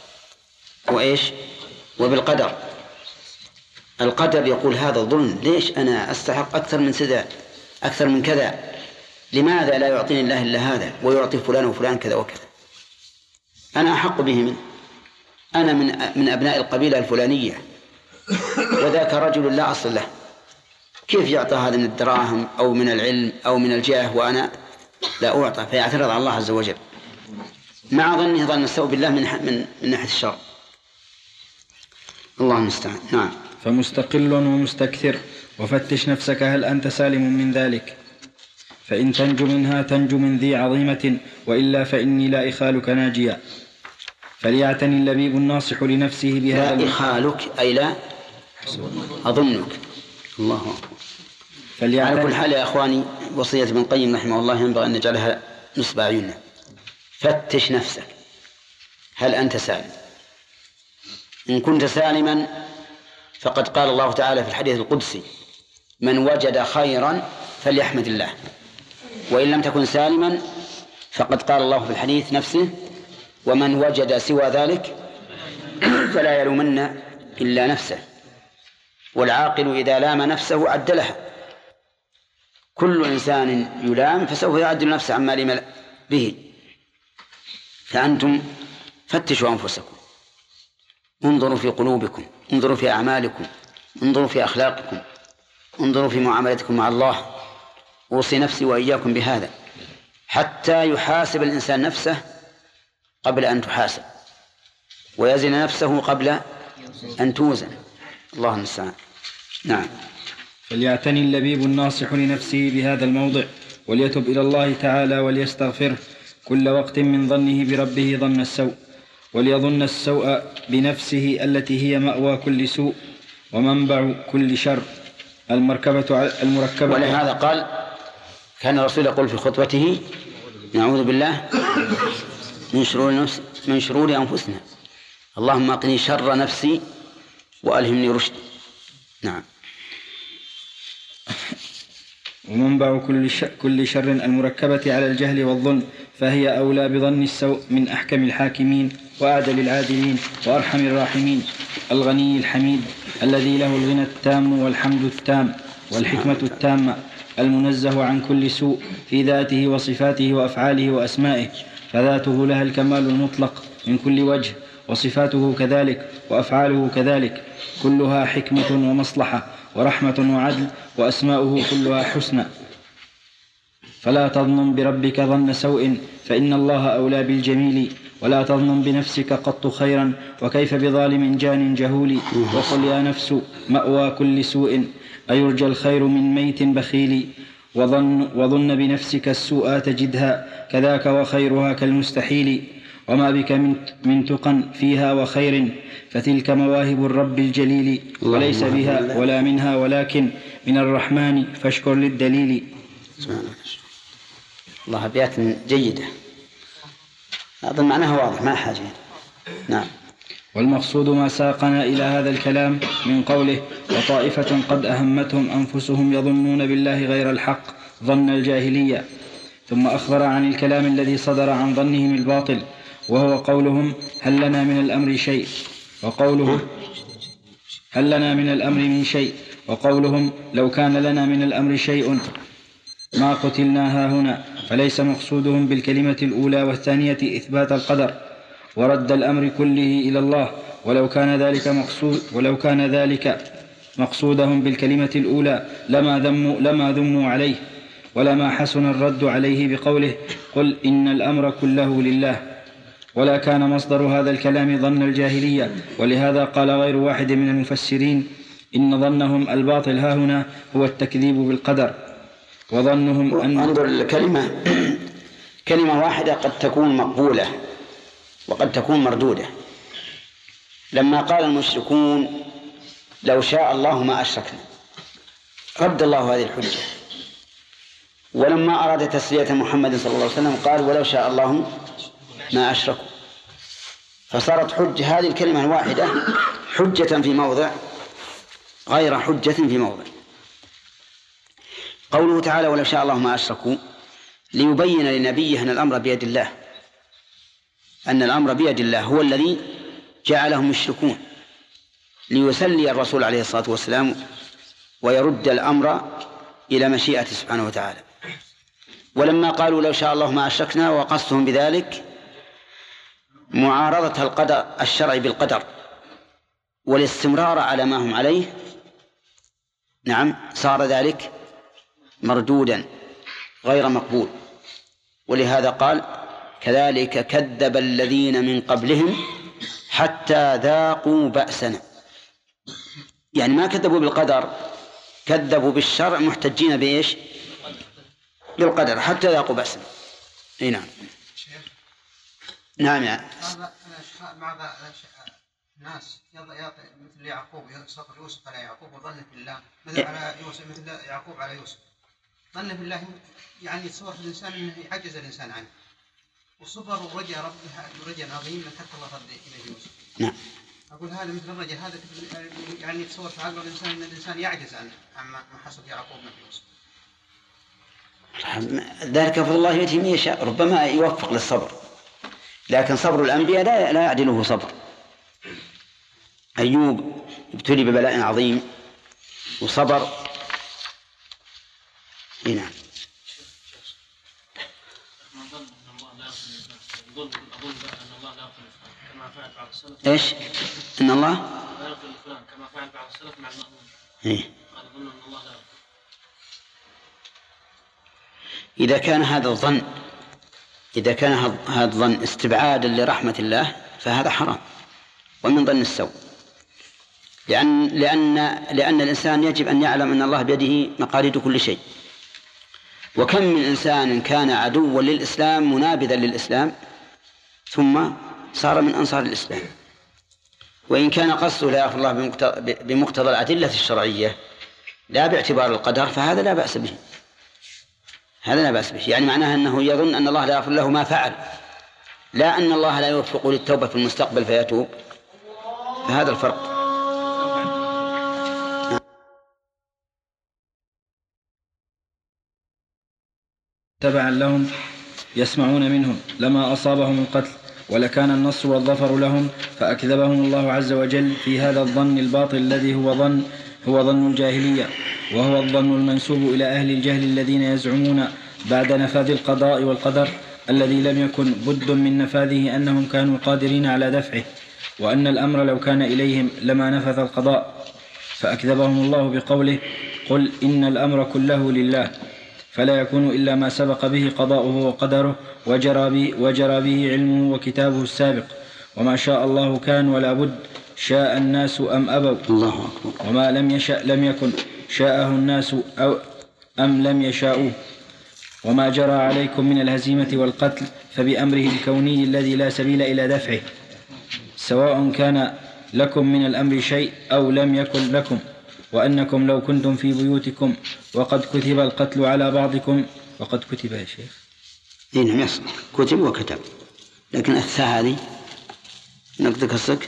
وبالقدر. القدر يقول هذا ظلم، ليش أنا أستحق أكثر من كذا؟ لماذا لا يعطيني الله إلا هذا ويعطي فلان وفلان كذا وكذا؟ أنا أحق به منه، أنا من أبناء القبيلة الفلانية، وذاك رجل لا أصل له، كيف يعطى هذا من الدراهم أو من العلم أو من الجاه وأنا لا أعطى؟ فيعترض على الله عز وجل مع ظنه ظن السوء بالله من ناحية الشر. الله المستعان. نعم. فمستقل ومستكثر، وفتش نفسك هل أنت سالم من ذلك، فإن تنجو منها تنجو من ذي عظيمة، وإلا فإني لا إخالك ناجيا. فليعتني اللبيب الناصح لنفسه بهذا. لا إخالك أي لا أظنك. الله أكبر. على كل حال يا أخواني، وصية ابن القيم رحمه الله ينبغي أن نجعلها نصب أعيننا. فتش نفسك هل أنت سالم. إن كنت سالما فقد قال الله تعالى في الحديث القدسي: من وجد خيرا فليحمد الله. وإن لم تكن سالما فقد قال الله في الحديث نفسه: ومن وجد سوى ذلك فلا يلومن إلا نفسه، والعاقل إذا لام نفسه عدلها. كل إنسان يلام فسوف يعدل نفسه عما لم به. فأنتم فتشوا أنفسكم، انظروا في قلوبكم، انظروا في أعمالكم، انظروا في أخلاقكم، انظروا في معاملتكم مع الله. أوصي نفسي وإياكم بهذا حتى يحاسب الإنسان نفسه قبل أن تحاسب، ويزن نفسه قبل أن توزن. الله المستعان. نعم. فليعتني اللبيب الناصح لنفسه بهذا الموضع، وليتب إلى الله تعالى وليستغفره كل وقت من ظنه بربه ظن السوء، وليظن السوء بنفسه التي هي مأوى كل سوء ومنبع كل شر المركبة. ولهذا قال كان الرسول يقول في خطبته: نعوذ بالله من شرور أنفسنا، اللهم أقني شر نفسي وألهمني رشدي. نعم. ومنبع كل شر المركبة على الجهل والظن، فهي أولى بظن السوء من أحكم الحاكمين وأعدل العادلين وأرحم الراحمين. الغني الحميد الذي له الغنى التام والحمد التام والحكمة التامة، المنزه عن كل سوء في ذاته وصفاته وأفعاله وأسمائه، فذاته لها الكمال المطلق من كل وجه، وصفاته كذلك وأفعاله كذلك، كلها حكمة ومصلحة ورحمة وعدل، وأسماؤه كلها حسنى. فلا تظن بربك ظن سوء، فإن الله أولى بالجميل، ولا تظن بنفسك قط خيرا، وكيف بظالم جان جهول. وقل يا نفس مأوى كل سوء، أيرجى الخير من ميت بخيل. وظن بنفسك السوء تجدها، كذاك وخيرها كالمستحيل. وما بك من تقى فيها وخير، فتلك مواهب الرب الجليل، وليس بها ولا منها ولكن من الرحمن، فاشكر للدليل. الله، أبيات جيدة، أظن معناها واضح ما حاجة. نعم. والمقصود ما ساقنا إلى هذا الكلام من قوله: وطائفة قد أهمتهم أنفسهم يظنون بالله غير الحق ظن الجاهلية. ثم أخبر عن الكلام الذي صدر عن ظنهم الباطل، وهو قولهم: هل لنا من الأمر شيء، وقوله: هل لنا من الأمر من شيء، وقولهم: لو كان لنا من الأمر شيء ما قتلنا هاهنا. فليس مقصودهم بالكلمة الأولى والثانية إثبات القدر ورد الأمر كله إلى الله، ولو كان ذلك مقصودهم بالكلمة الأولى لما ذموا عليه، ولما حسن الرد عليه بقوله: قل إن الأمر كله لله. ولا كان مصدر هذا الكلام ظن الجاهلية. ولهذا قال غير واحد من المفسرين: إن ظنهم الباطل هاهنا هو التكذيب بالقدر، وظنهم أن انظر الكلمة كلمة واحدة قد تكون مقبولة وقد تكون مردودة. لما قال المشركون: لو شاء الله ما أشركنا، رد الله هذه الحجة. ولما أراد تسلية محمد صلى الله عليه وسلم قال: ولو شاء الله ما أشركوا. فصارت حجة هذه الكلمة الواحدة حجة في موضع غير حجة في موضع. قوله تعالى: ولو شاء الله ما أشركوا، ليبين لنبيه أن الأمر بيد الله، أن الأمر بيد الله، هو الذي جعلهم يشركون، ليسلي الرسول عليه الصلاة والسلام ويرد الأمر إلى مشيئته سبحانه وتعالى. ولما قالوا لو شاء الله ما أشركنا، وقصدهم بذلك معارضة القدر الشرعي بالقدر، والاستمرار على ما هم عليه نعم صار ذلك مردودا غير مقبول. ولهذا قال كذلك كذب الذين من قبلهم حتى ذاقوا بأسنا، يعني ما كذبوا بالقدر، كذبوا بالشرع محتجين بإيش؟ بالقدر حتى ذاقوا بأسنا. اي نعم. نعم يعني بعض الناس يعطي مثل يعقوب يوسف على يعقوب وظن في الله، مثل على يوسف مثل يعقوب على يوسف، ظن في الله يعني يتصور في الإنسان أنه يعجز الإنسان عنه، وصبر ورجى ربه رجى عظيم حتى الله رد إليه يوسف. نعم. أقول هذا مثل الرجاء، هذا يعني يتصور في عقل الإنسان أن الإنسان يعجز عنه عما حصل يعقوب من يوسف. ذلك فضل الله يؤتيه من يشاء، ربما يوفق للصبر، لكن صبر الأنبياء لا يعدله صبر. أيوب ابتلي ببلاء عظيم وصبر. نعم. ايش؟ ان الله لا يغفر لفلان كما فعل بعض السلف مع المأمون. قال ظن ان الله لا يغفر. اذا كان هذا الظن استبعادا لرحمة الله فهذا حرام ومن ظن السوء، لأن الإنسان يجب أن يعلم أن الله بيده مقاليد كل شيء. وكم من إنسان كان عدوا للإسلام منابذا للإسلام ثم صار من أنصار الإسلام. وإن كان قصده لا يغفر الله بمقتضى الأدلة الشرعية لا باعتبار القدر فهذا لا بأس به، هذا لا بأس به، يعني معناها أنه يظن أن الله لا يغفر له ما فعل، لا أن الله لا يوفق للتوبة في المستقبل فيتوب، فهذا الفرق. تبعا لهم يسمعون منهم لما أصابهم القتل، ولكان النصر والظفر لهم، فأكذبهم الله عز وجل في هذا الظن الباطل الذي هو ظن الجاهلية، وهو الظن المنسوب إلى أهل الجهل الذين يزعمون بعد نفاذ القضاء والقدر الذي لم يكن بد من نفاذه أنهم كانوا قادرين على دفعه، وأن الأمر لو كان إليهم لما نفذ القضاء. فأكذبهم الله بقوله قل إن الأمر كله لله، فلا يكون إلا ما سبق به قضاؤه وقدره وجرى به علمه وكتابه السابق، وما شاء الله كان ولا بد، شاء الناس أم أبوا، الله أكبر. وما لم يشأ لم يكن، شاءه الناس أم لم يشاءوه. وما جرى عليكم من الهزيمة والقتل فبأمره الكوني الذي لا سبيل إلى دفعه، سواء كان لكم من الأمر شيء أو لم يكن لكم، وأنكم لو كنتم في بيوتكم وقد كتب القتل على بعضكم. وقد كتب يا شيخ؟ نعم يصل كتب وكتب، لكن الثاء هذه نقدك الصك.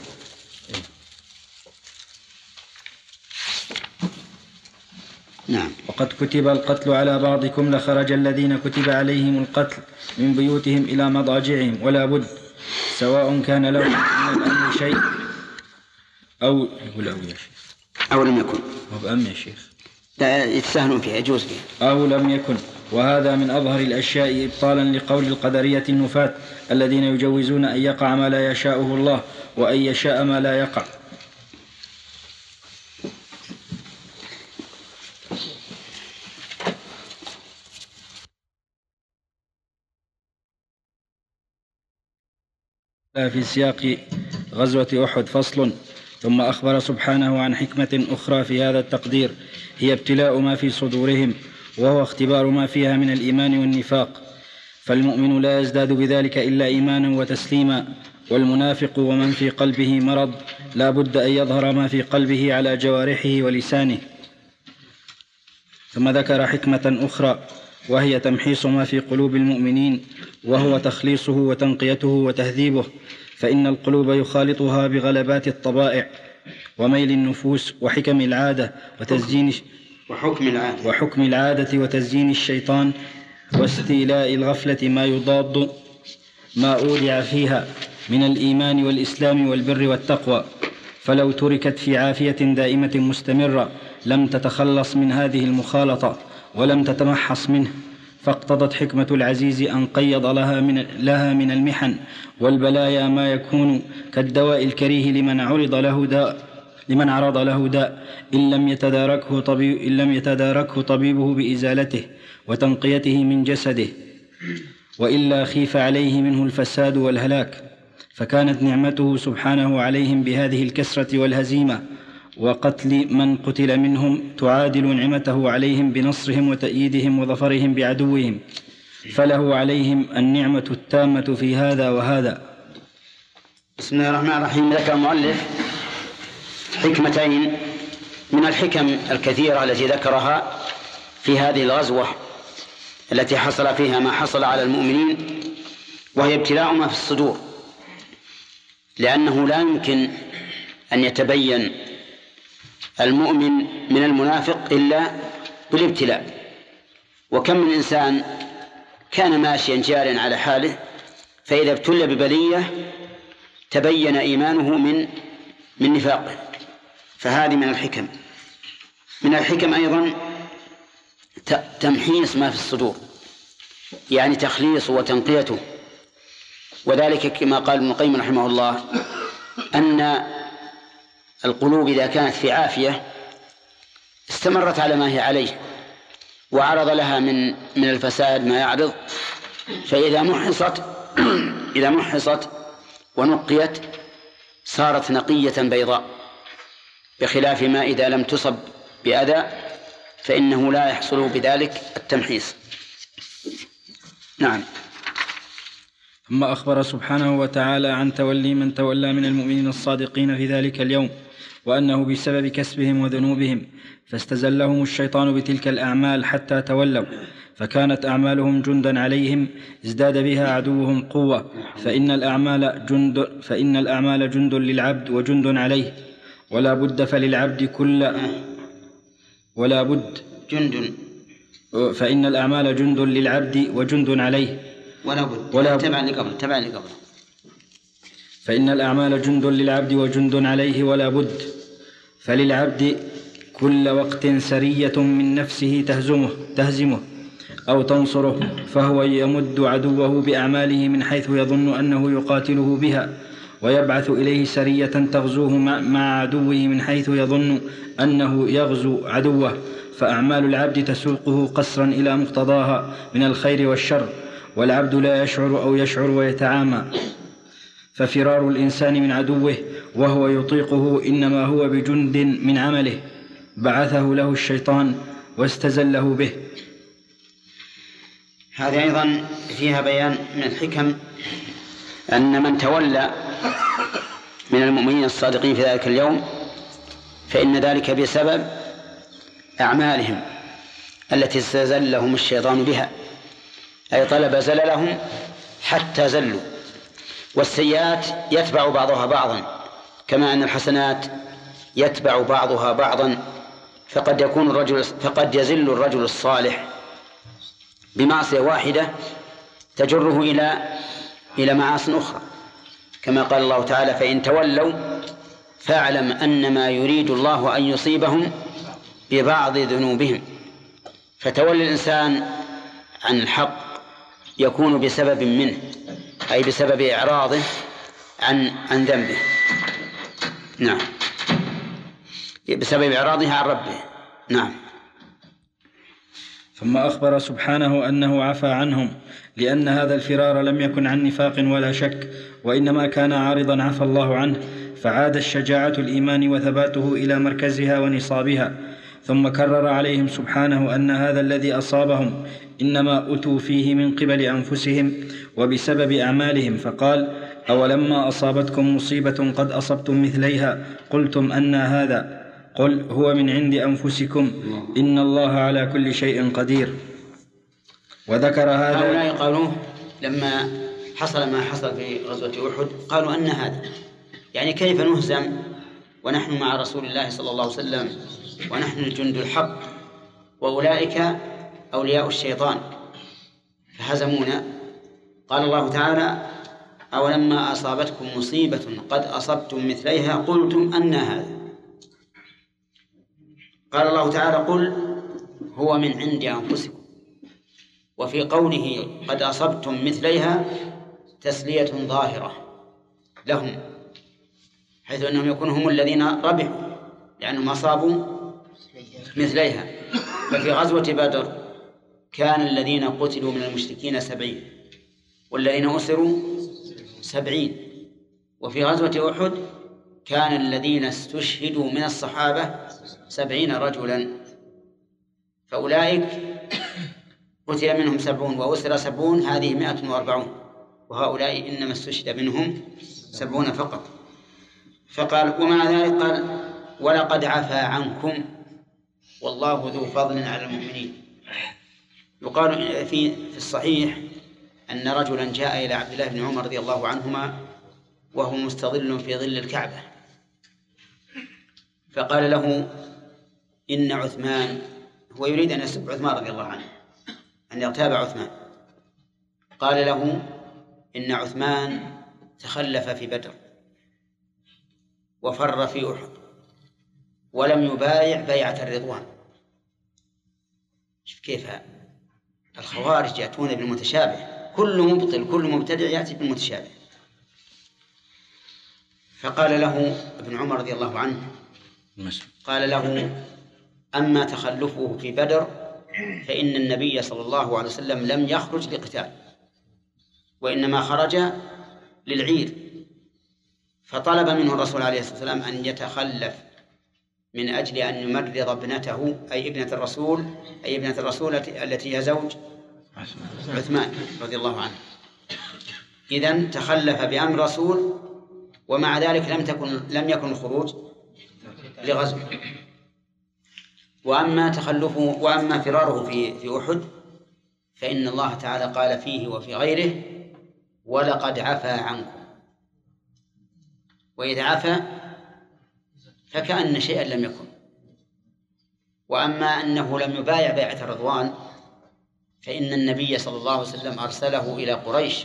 نعم. وقد كتب القتل على بعضكم لخرج الذين كتب عليهم القتل من بيوتهم إلى مضاجعهم، ولا بد، سواء كان لهم من الأمر شيء أو يقول أو يا شيخ أو لم يكن، وبأم يا شيخ لا يتساهلون فيها، يجوز فيها أو لم يكن. وهذا من أظهر الأشياء إبطالا لقول القدرية النفاة الذين يجوزون أن يقع ما لا يشاءه الله وأن يشاء ما لا يقع. في سياق غزوة أحد فصل. ثم أخبر سبحانه عن حكمة أخرى في هذا التقدير، هي ابتلاء ما في صدورهم، وهو اختبار ما فيها من الإيمان والنفاق، فالمؤمن لا يزداد بذلك إلا إيمانا وتسليما، والمنافق ومن في قلبه مرض لا بد أن يظهر ما في قلبه على جوارحه ولسانه. ثم ذكر حكمة أخرى وهي تمحيص ما في قلوب المؤمنين، وهو تخليصه وتنقيته وتهذيبه، فإن القلوب يخالطها بغلبات الطبائع وميل النفوس وحكم العادة وحكم العادة وتزيين الشيطان واستيلاء الغفلة ما يضاد ما أودع فيها من الإيمان والإسلام والبر والتقوى، فلو تركت في عافية دائمة مستمرة لم تتخلص من هذه المخالطة ولم تتمحص منه. فاقتضت حكمة العزيز أن قيض لها من المحن والبلايا ما يكون كالدواء الكريه لمن عرض له داء لمن عرض له داء إن لم يتداركه طبيبه بإزالته وتنقيته من جسده، وإلا خيف عليه منه الفساد والهلاك. فكانت نعمته سبحانه عليهم بهذه الكسرة والهزيمة وقتل من قتل منهم تعادل نعمته عليهم بنصرهم وتأييدهم وظفرهم بعدوهم، فله عليهم النعمة التامة في هذا وهذا. بسم الله الرحمن الرحيم. ذكر المؤلف حكمتين من الحكم الكثيرة التي ذكرها في هذه الغزوة التي حصل فيها ما حصل على المؤمنين، وهي ابتلاء ما في الصدور، لأنه لا يمكن أن يتبين المؤمن من المنافق إلا بالابتلاء. وكم من إنسان كان ماشيا جارا على حاله، فإذا ابتلي ببلية تبين إيمانه من نفاقه. فهذه من الحكم. من الحكم أيضا تمحيص ما في الصدور، يعني تخليصه وتنقيته، وذلك كما قال ابن القيم رحمه الله أن القلوب إذا كانت في عافية استمرت على ما هي عليه وعرض لها من الفساد ما يعرض، فإذا محصت ونقيت صارت نقية بيضاء، بخلاف ما إذا لم تصب بأذى فإنه لا يحصل بذلك التمحيص. نعم. ثم أخبر سبحانه وتعالى عن تولي من تولى من المؤمنين الصادقين في ذلك اليوم، وأنه بسبب كسبهم وذنوبهم فاستزلهم الشيطان بتلك الأعمال حتى تولوا، فكانت أعمالهم جندا عليهم ازداد بها عدوهم قوة. فإن الأعمال جند للعبد وجند عليه، ولا بد فللعبد فإن الأعمال جند للعبد وجند عليه فإن الأعمال جند للعبد وجند عليه، ولا بد فللعبد كل وقت سرية من نفسه تهزمه أو تنصره، فهو يمد عدوه بأعماله من حيث يظن أنه يقاتله بها، ويبعث إليه سرية تغزوه مع عدوه من حيث يظن أنه يغزو عدوه. فأعمال العبد تسوقه قسرا إلى مقتضاها من الخير والشر، والعبد لا يشعر أو يشعر ويتعامى. ففرار الإنسان من عدوه وهو يطيقه إنما هو بجند من عمله بعثه له الشيطان واستزله به. هذا أيضا فيها بيان من الحكم أن من تولى من المؤمنين الصادقين في ذلك اليوم فإن ذلك بسبب أعمالهم التي استزلهم الشيطان بها، أي طلب زللهم حتى زلوا. والسيئات يتبع بعضها بعضا، كما أن الحسنات يتبع بعضها بعضا، فقد يزل الرجل الصالح بمعصية واحدة تجره إلى معاصٍ أخرى، كما قال الله تعالى: فإن تولوا فاعلم أنما يريد الله أن يصيبهم ببعض ذنوبهم. فتولي الإنسان عن الحق يكون بسبب منه، أي بسبب إعراضه عن ذنبه. نعم، بسبب إعراضه عن ربه. نعم. ثم أخبر سبحانه أنه عفى عنهم، لأن هذا الفرار لم يكن عن نفاق ولا شك، وإنما كان عارضا عفى الله عنه، فعاد الشجاعة الإيمان وثباته إلى مركزها ونصابها. ثم كرر عليهم سبحانه أن هذا الذي أصابهم إنما أتوا فيه من قبل أنفسهم وبسبب أعمالهم، فقال: أولما أصابتكم مصيبة قد أصبتم مثليها قلتم أنى هذا، قل هو من عند أنفسكم إن الله على كل شيء قدير. وذكر هذا. هؤلاء قالوا لما حصل ما حصل في غزوة أحد قالوا أن هذا، يعني كيف نهزم ونحن مع رسول الله صلى الله عليه وسلم ونحن الجند الحق وأولئك أولياء الشيطان فهزمونا. قال الله تعالى: أولما أصابتكم مصيبة قد أصبتم مثليها قلتم أنى هذا. قال الله تعالى: قل هو من عند أنفسكم. وفي قوله قد أصبتم مثليها تسلية ظاهرة لهم، حيث أنهم يكونوا هم الذين ربحوا لأنهم أصابوا مثليها. ففي غزوة بدر كان الذين قتلوا من المشركين 70 والذين أسروا 70. وفي غزوة أحد كان الذين استشهدوا من الصحابة 70 رجلا. فأولئك قتل منهم 70 وأسر 70، هذه 140، وهؤلاء إنما استشهد منهم 70 فقط. فقال ومع ذلك قال ولقد عفا عنكم والله ذو فضل على المؤمنين. يقال في الصحيح أن رجلا جاء إلى عبد الله بن عمر رضي الله عنهما وهو مستظل في ظل الكعبة، فقال له إن عثمان، هو يريد أن يسب عثمان رضي الله عنه، أن يغتاب عثمان، قال له إن عثمان تخلف في بدر وفر في أحد ولم يبايع بيعة الرضوان. شوف كيف الخوارج يأتون بالمتشابه، كل مبطل كل مبتدع يأتي بالمتشابه. فقال له ابن عمر رضي الله عنه، قال له أما تخلفه في بدر فإن النبي صلى الله عليه وسلم لم يخرج لقتال، وإنما خرج للعير، فطلب منه الرسول عليه الصلاة والسلام أن يتخلف من أجل أن يمرض ابنته، أي ابنة الرسول التي هي زوج عثمان رضي الله عنه. إذن تخلف بأمر رسول، ومع ذلك لم يكن الخروج لغزو. وأما فراره في أحد فإن الله تعالى قال فيه وفي غيره ولقد عفا عنكم. وإذا عفا فكأن شيئا لم يكن. وأما أنه لم يبايع بيعة الرضوان فإن النبي صلى الله عليه وسلم أرسله إلى قريش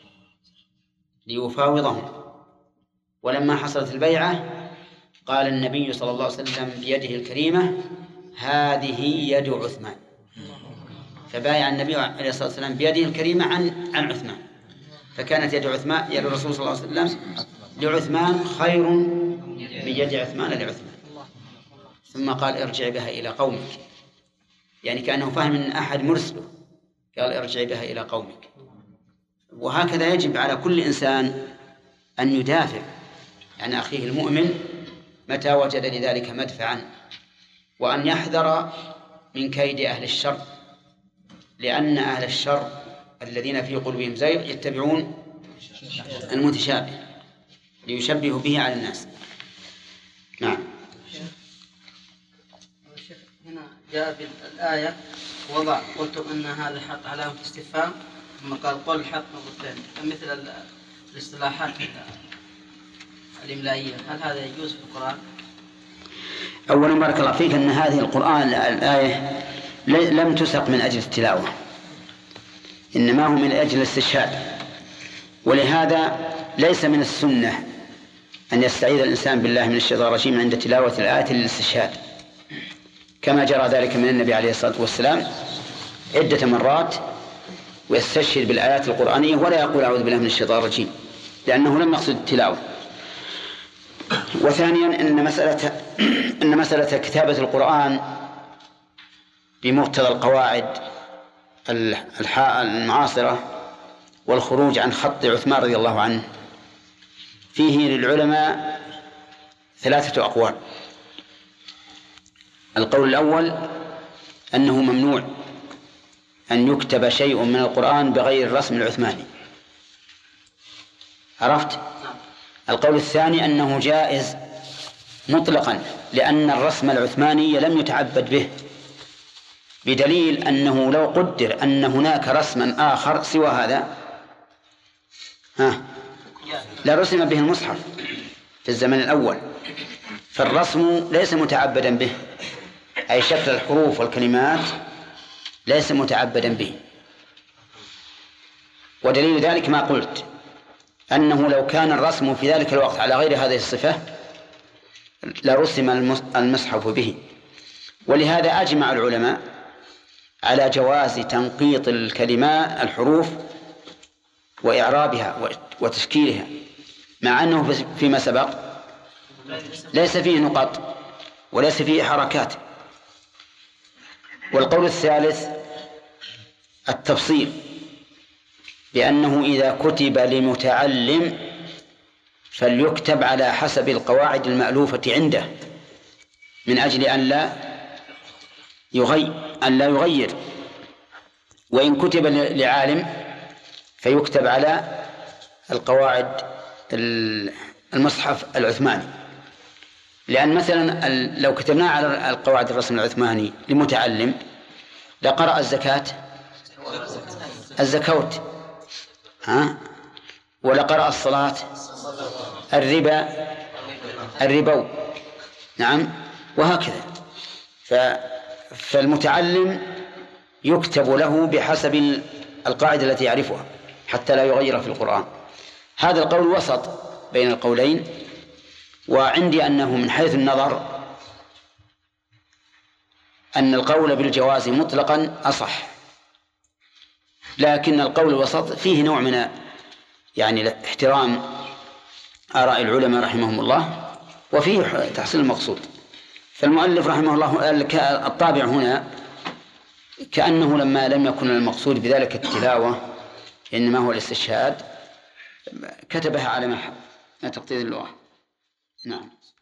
ليفاوضهم، ولما حصلت البيعة قال النبي صلى الله عليه وسلم بيده الكريمة هذه يد عثمان، فبايع النبي عليه الصلاة والسلام بيده الكريمة عن عثمان، فكانت يد الرسول صلى الله عليه وسلم لعثمان خير من يد عثمان لعثمان. ثم قال ارجع بها إلى قومك، يعني كأنه فهم من أحد مرسله، قال ارجع بها إلى قومك. وهكذا يجب على كل إنسان أن يدافع عن أخيه المؤمن متى وجد لذلك مدفعا، وأن يحذر من كيد أهل الشر، لأن أهل الشر الذين في قلوبهم زيغ يتبعون المتشابه ليشبهوا به على الناس. نعم. هنا جاء بالآية قلت أن هذا حط علامة استفهام، ثم قال قل حط مرتين، مثل الاصطلاحات الإملائية، هل هذا يجوز في القرآن؟ أولا بارك الله فيك أن هذه الآية لم تسق من أجل التلاوة، إنما هو من أجل الاستشهاد، ولهذا ليس من السنة أن يستعيذ الإنسان بالله من الشيطان الرجيم عند تلاوة الآية للاستشهاد، كما جرى ذلك من النبي عليه الصلاة والسلام عدة مرات، ويستشهد بالآيات القرآنية ولا يقول أعوذ بالله من الشيطان الرجيم، لأنه لم يقصد التلاوة. وثانيا أن مسألة كتابة القرآن بمقتضى القواعد المعاصرة والخروج عن خط عثمان رضي الله عنه فيه للعلماء 3 أقوال. القول الأول أنه ممنوع أن يكتب شيء من القرآن بغير الرسم العثماني، عرفت؟ القول الثاني أنه جائز مطلقا، لأن الرسم العثماني لم يتعبد به، بدليل أنه لو قدر أن هناك رسما آخر سوى هذا لرسم به المصحف في الزمن الأول، فالرسم ليس متعبدا به، أي شكل الحروف والكلمات ليس متعبدا به. ودليل ذلك ما قلت، أنه لو كان الرسم في ذلك الوقت على غير هذه الصفة لرسم المصحف به. ولهذا أجمع العلماء على جواز تنقيط الكلمات الحروف وإعرابها وتشكيلها، مع أنه فيما سبق ليس فيه نقاط، وليس فيه حركات. والقول الثالث التفصيل، بأنه إذا كتب لمتعلم فليكتب على حسب القواعد المألوفة عنده من أجل أن لا يغير، وإن كتب لعالم فيكتب على القواعد المصحف العثماني، لأن مثلا لو كتبناه على القواعد الرسم العثماني لمتعلم لقرأ الزكوت ولقرأ الصلاة، الربا نعم، وهكذا. فالمتعلم يكتب له بحسب القاعدة التي يعرفها حتى لا يغير في القرآن. هذا القول وسط بين القولين، وعندي أنه من حيث النظر أن القول بالجواز مطلقا أصح، لكن القول الوسط فيه نوع من يعني احترام آراء العلماء رحمهم الله وفيه تحصيل المقصود. فالمؤلف رحمه الله قال الطابع هنا كأنه لما لم يكن المقصود بذلك التلاوة إنما هو الاستشهاد كتبها على محل تقطيع اللغة. نعم.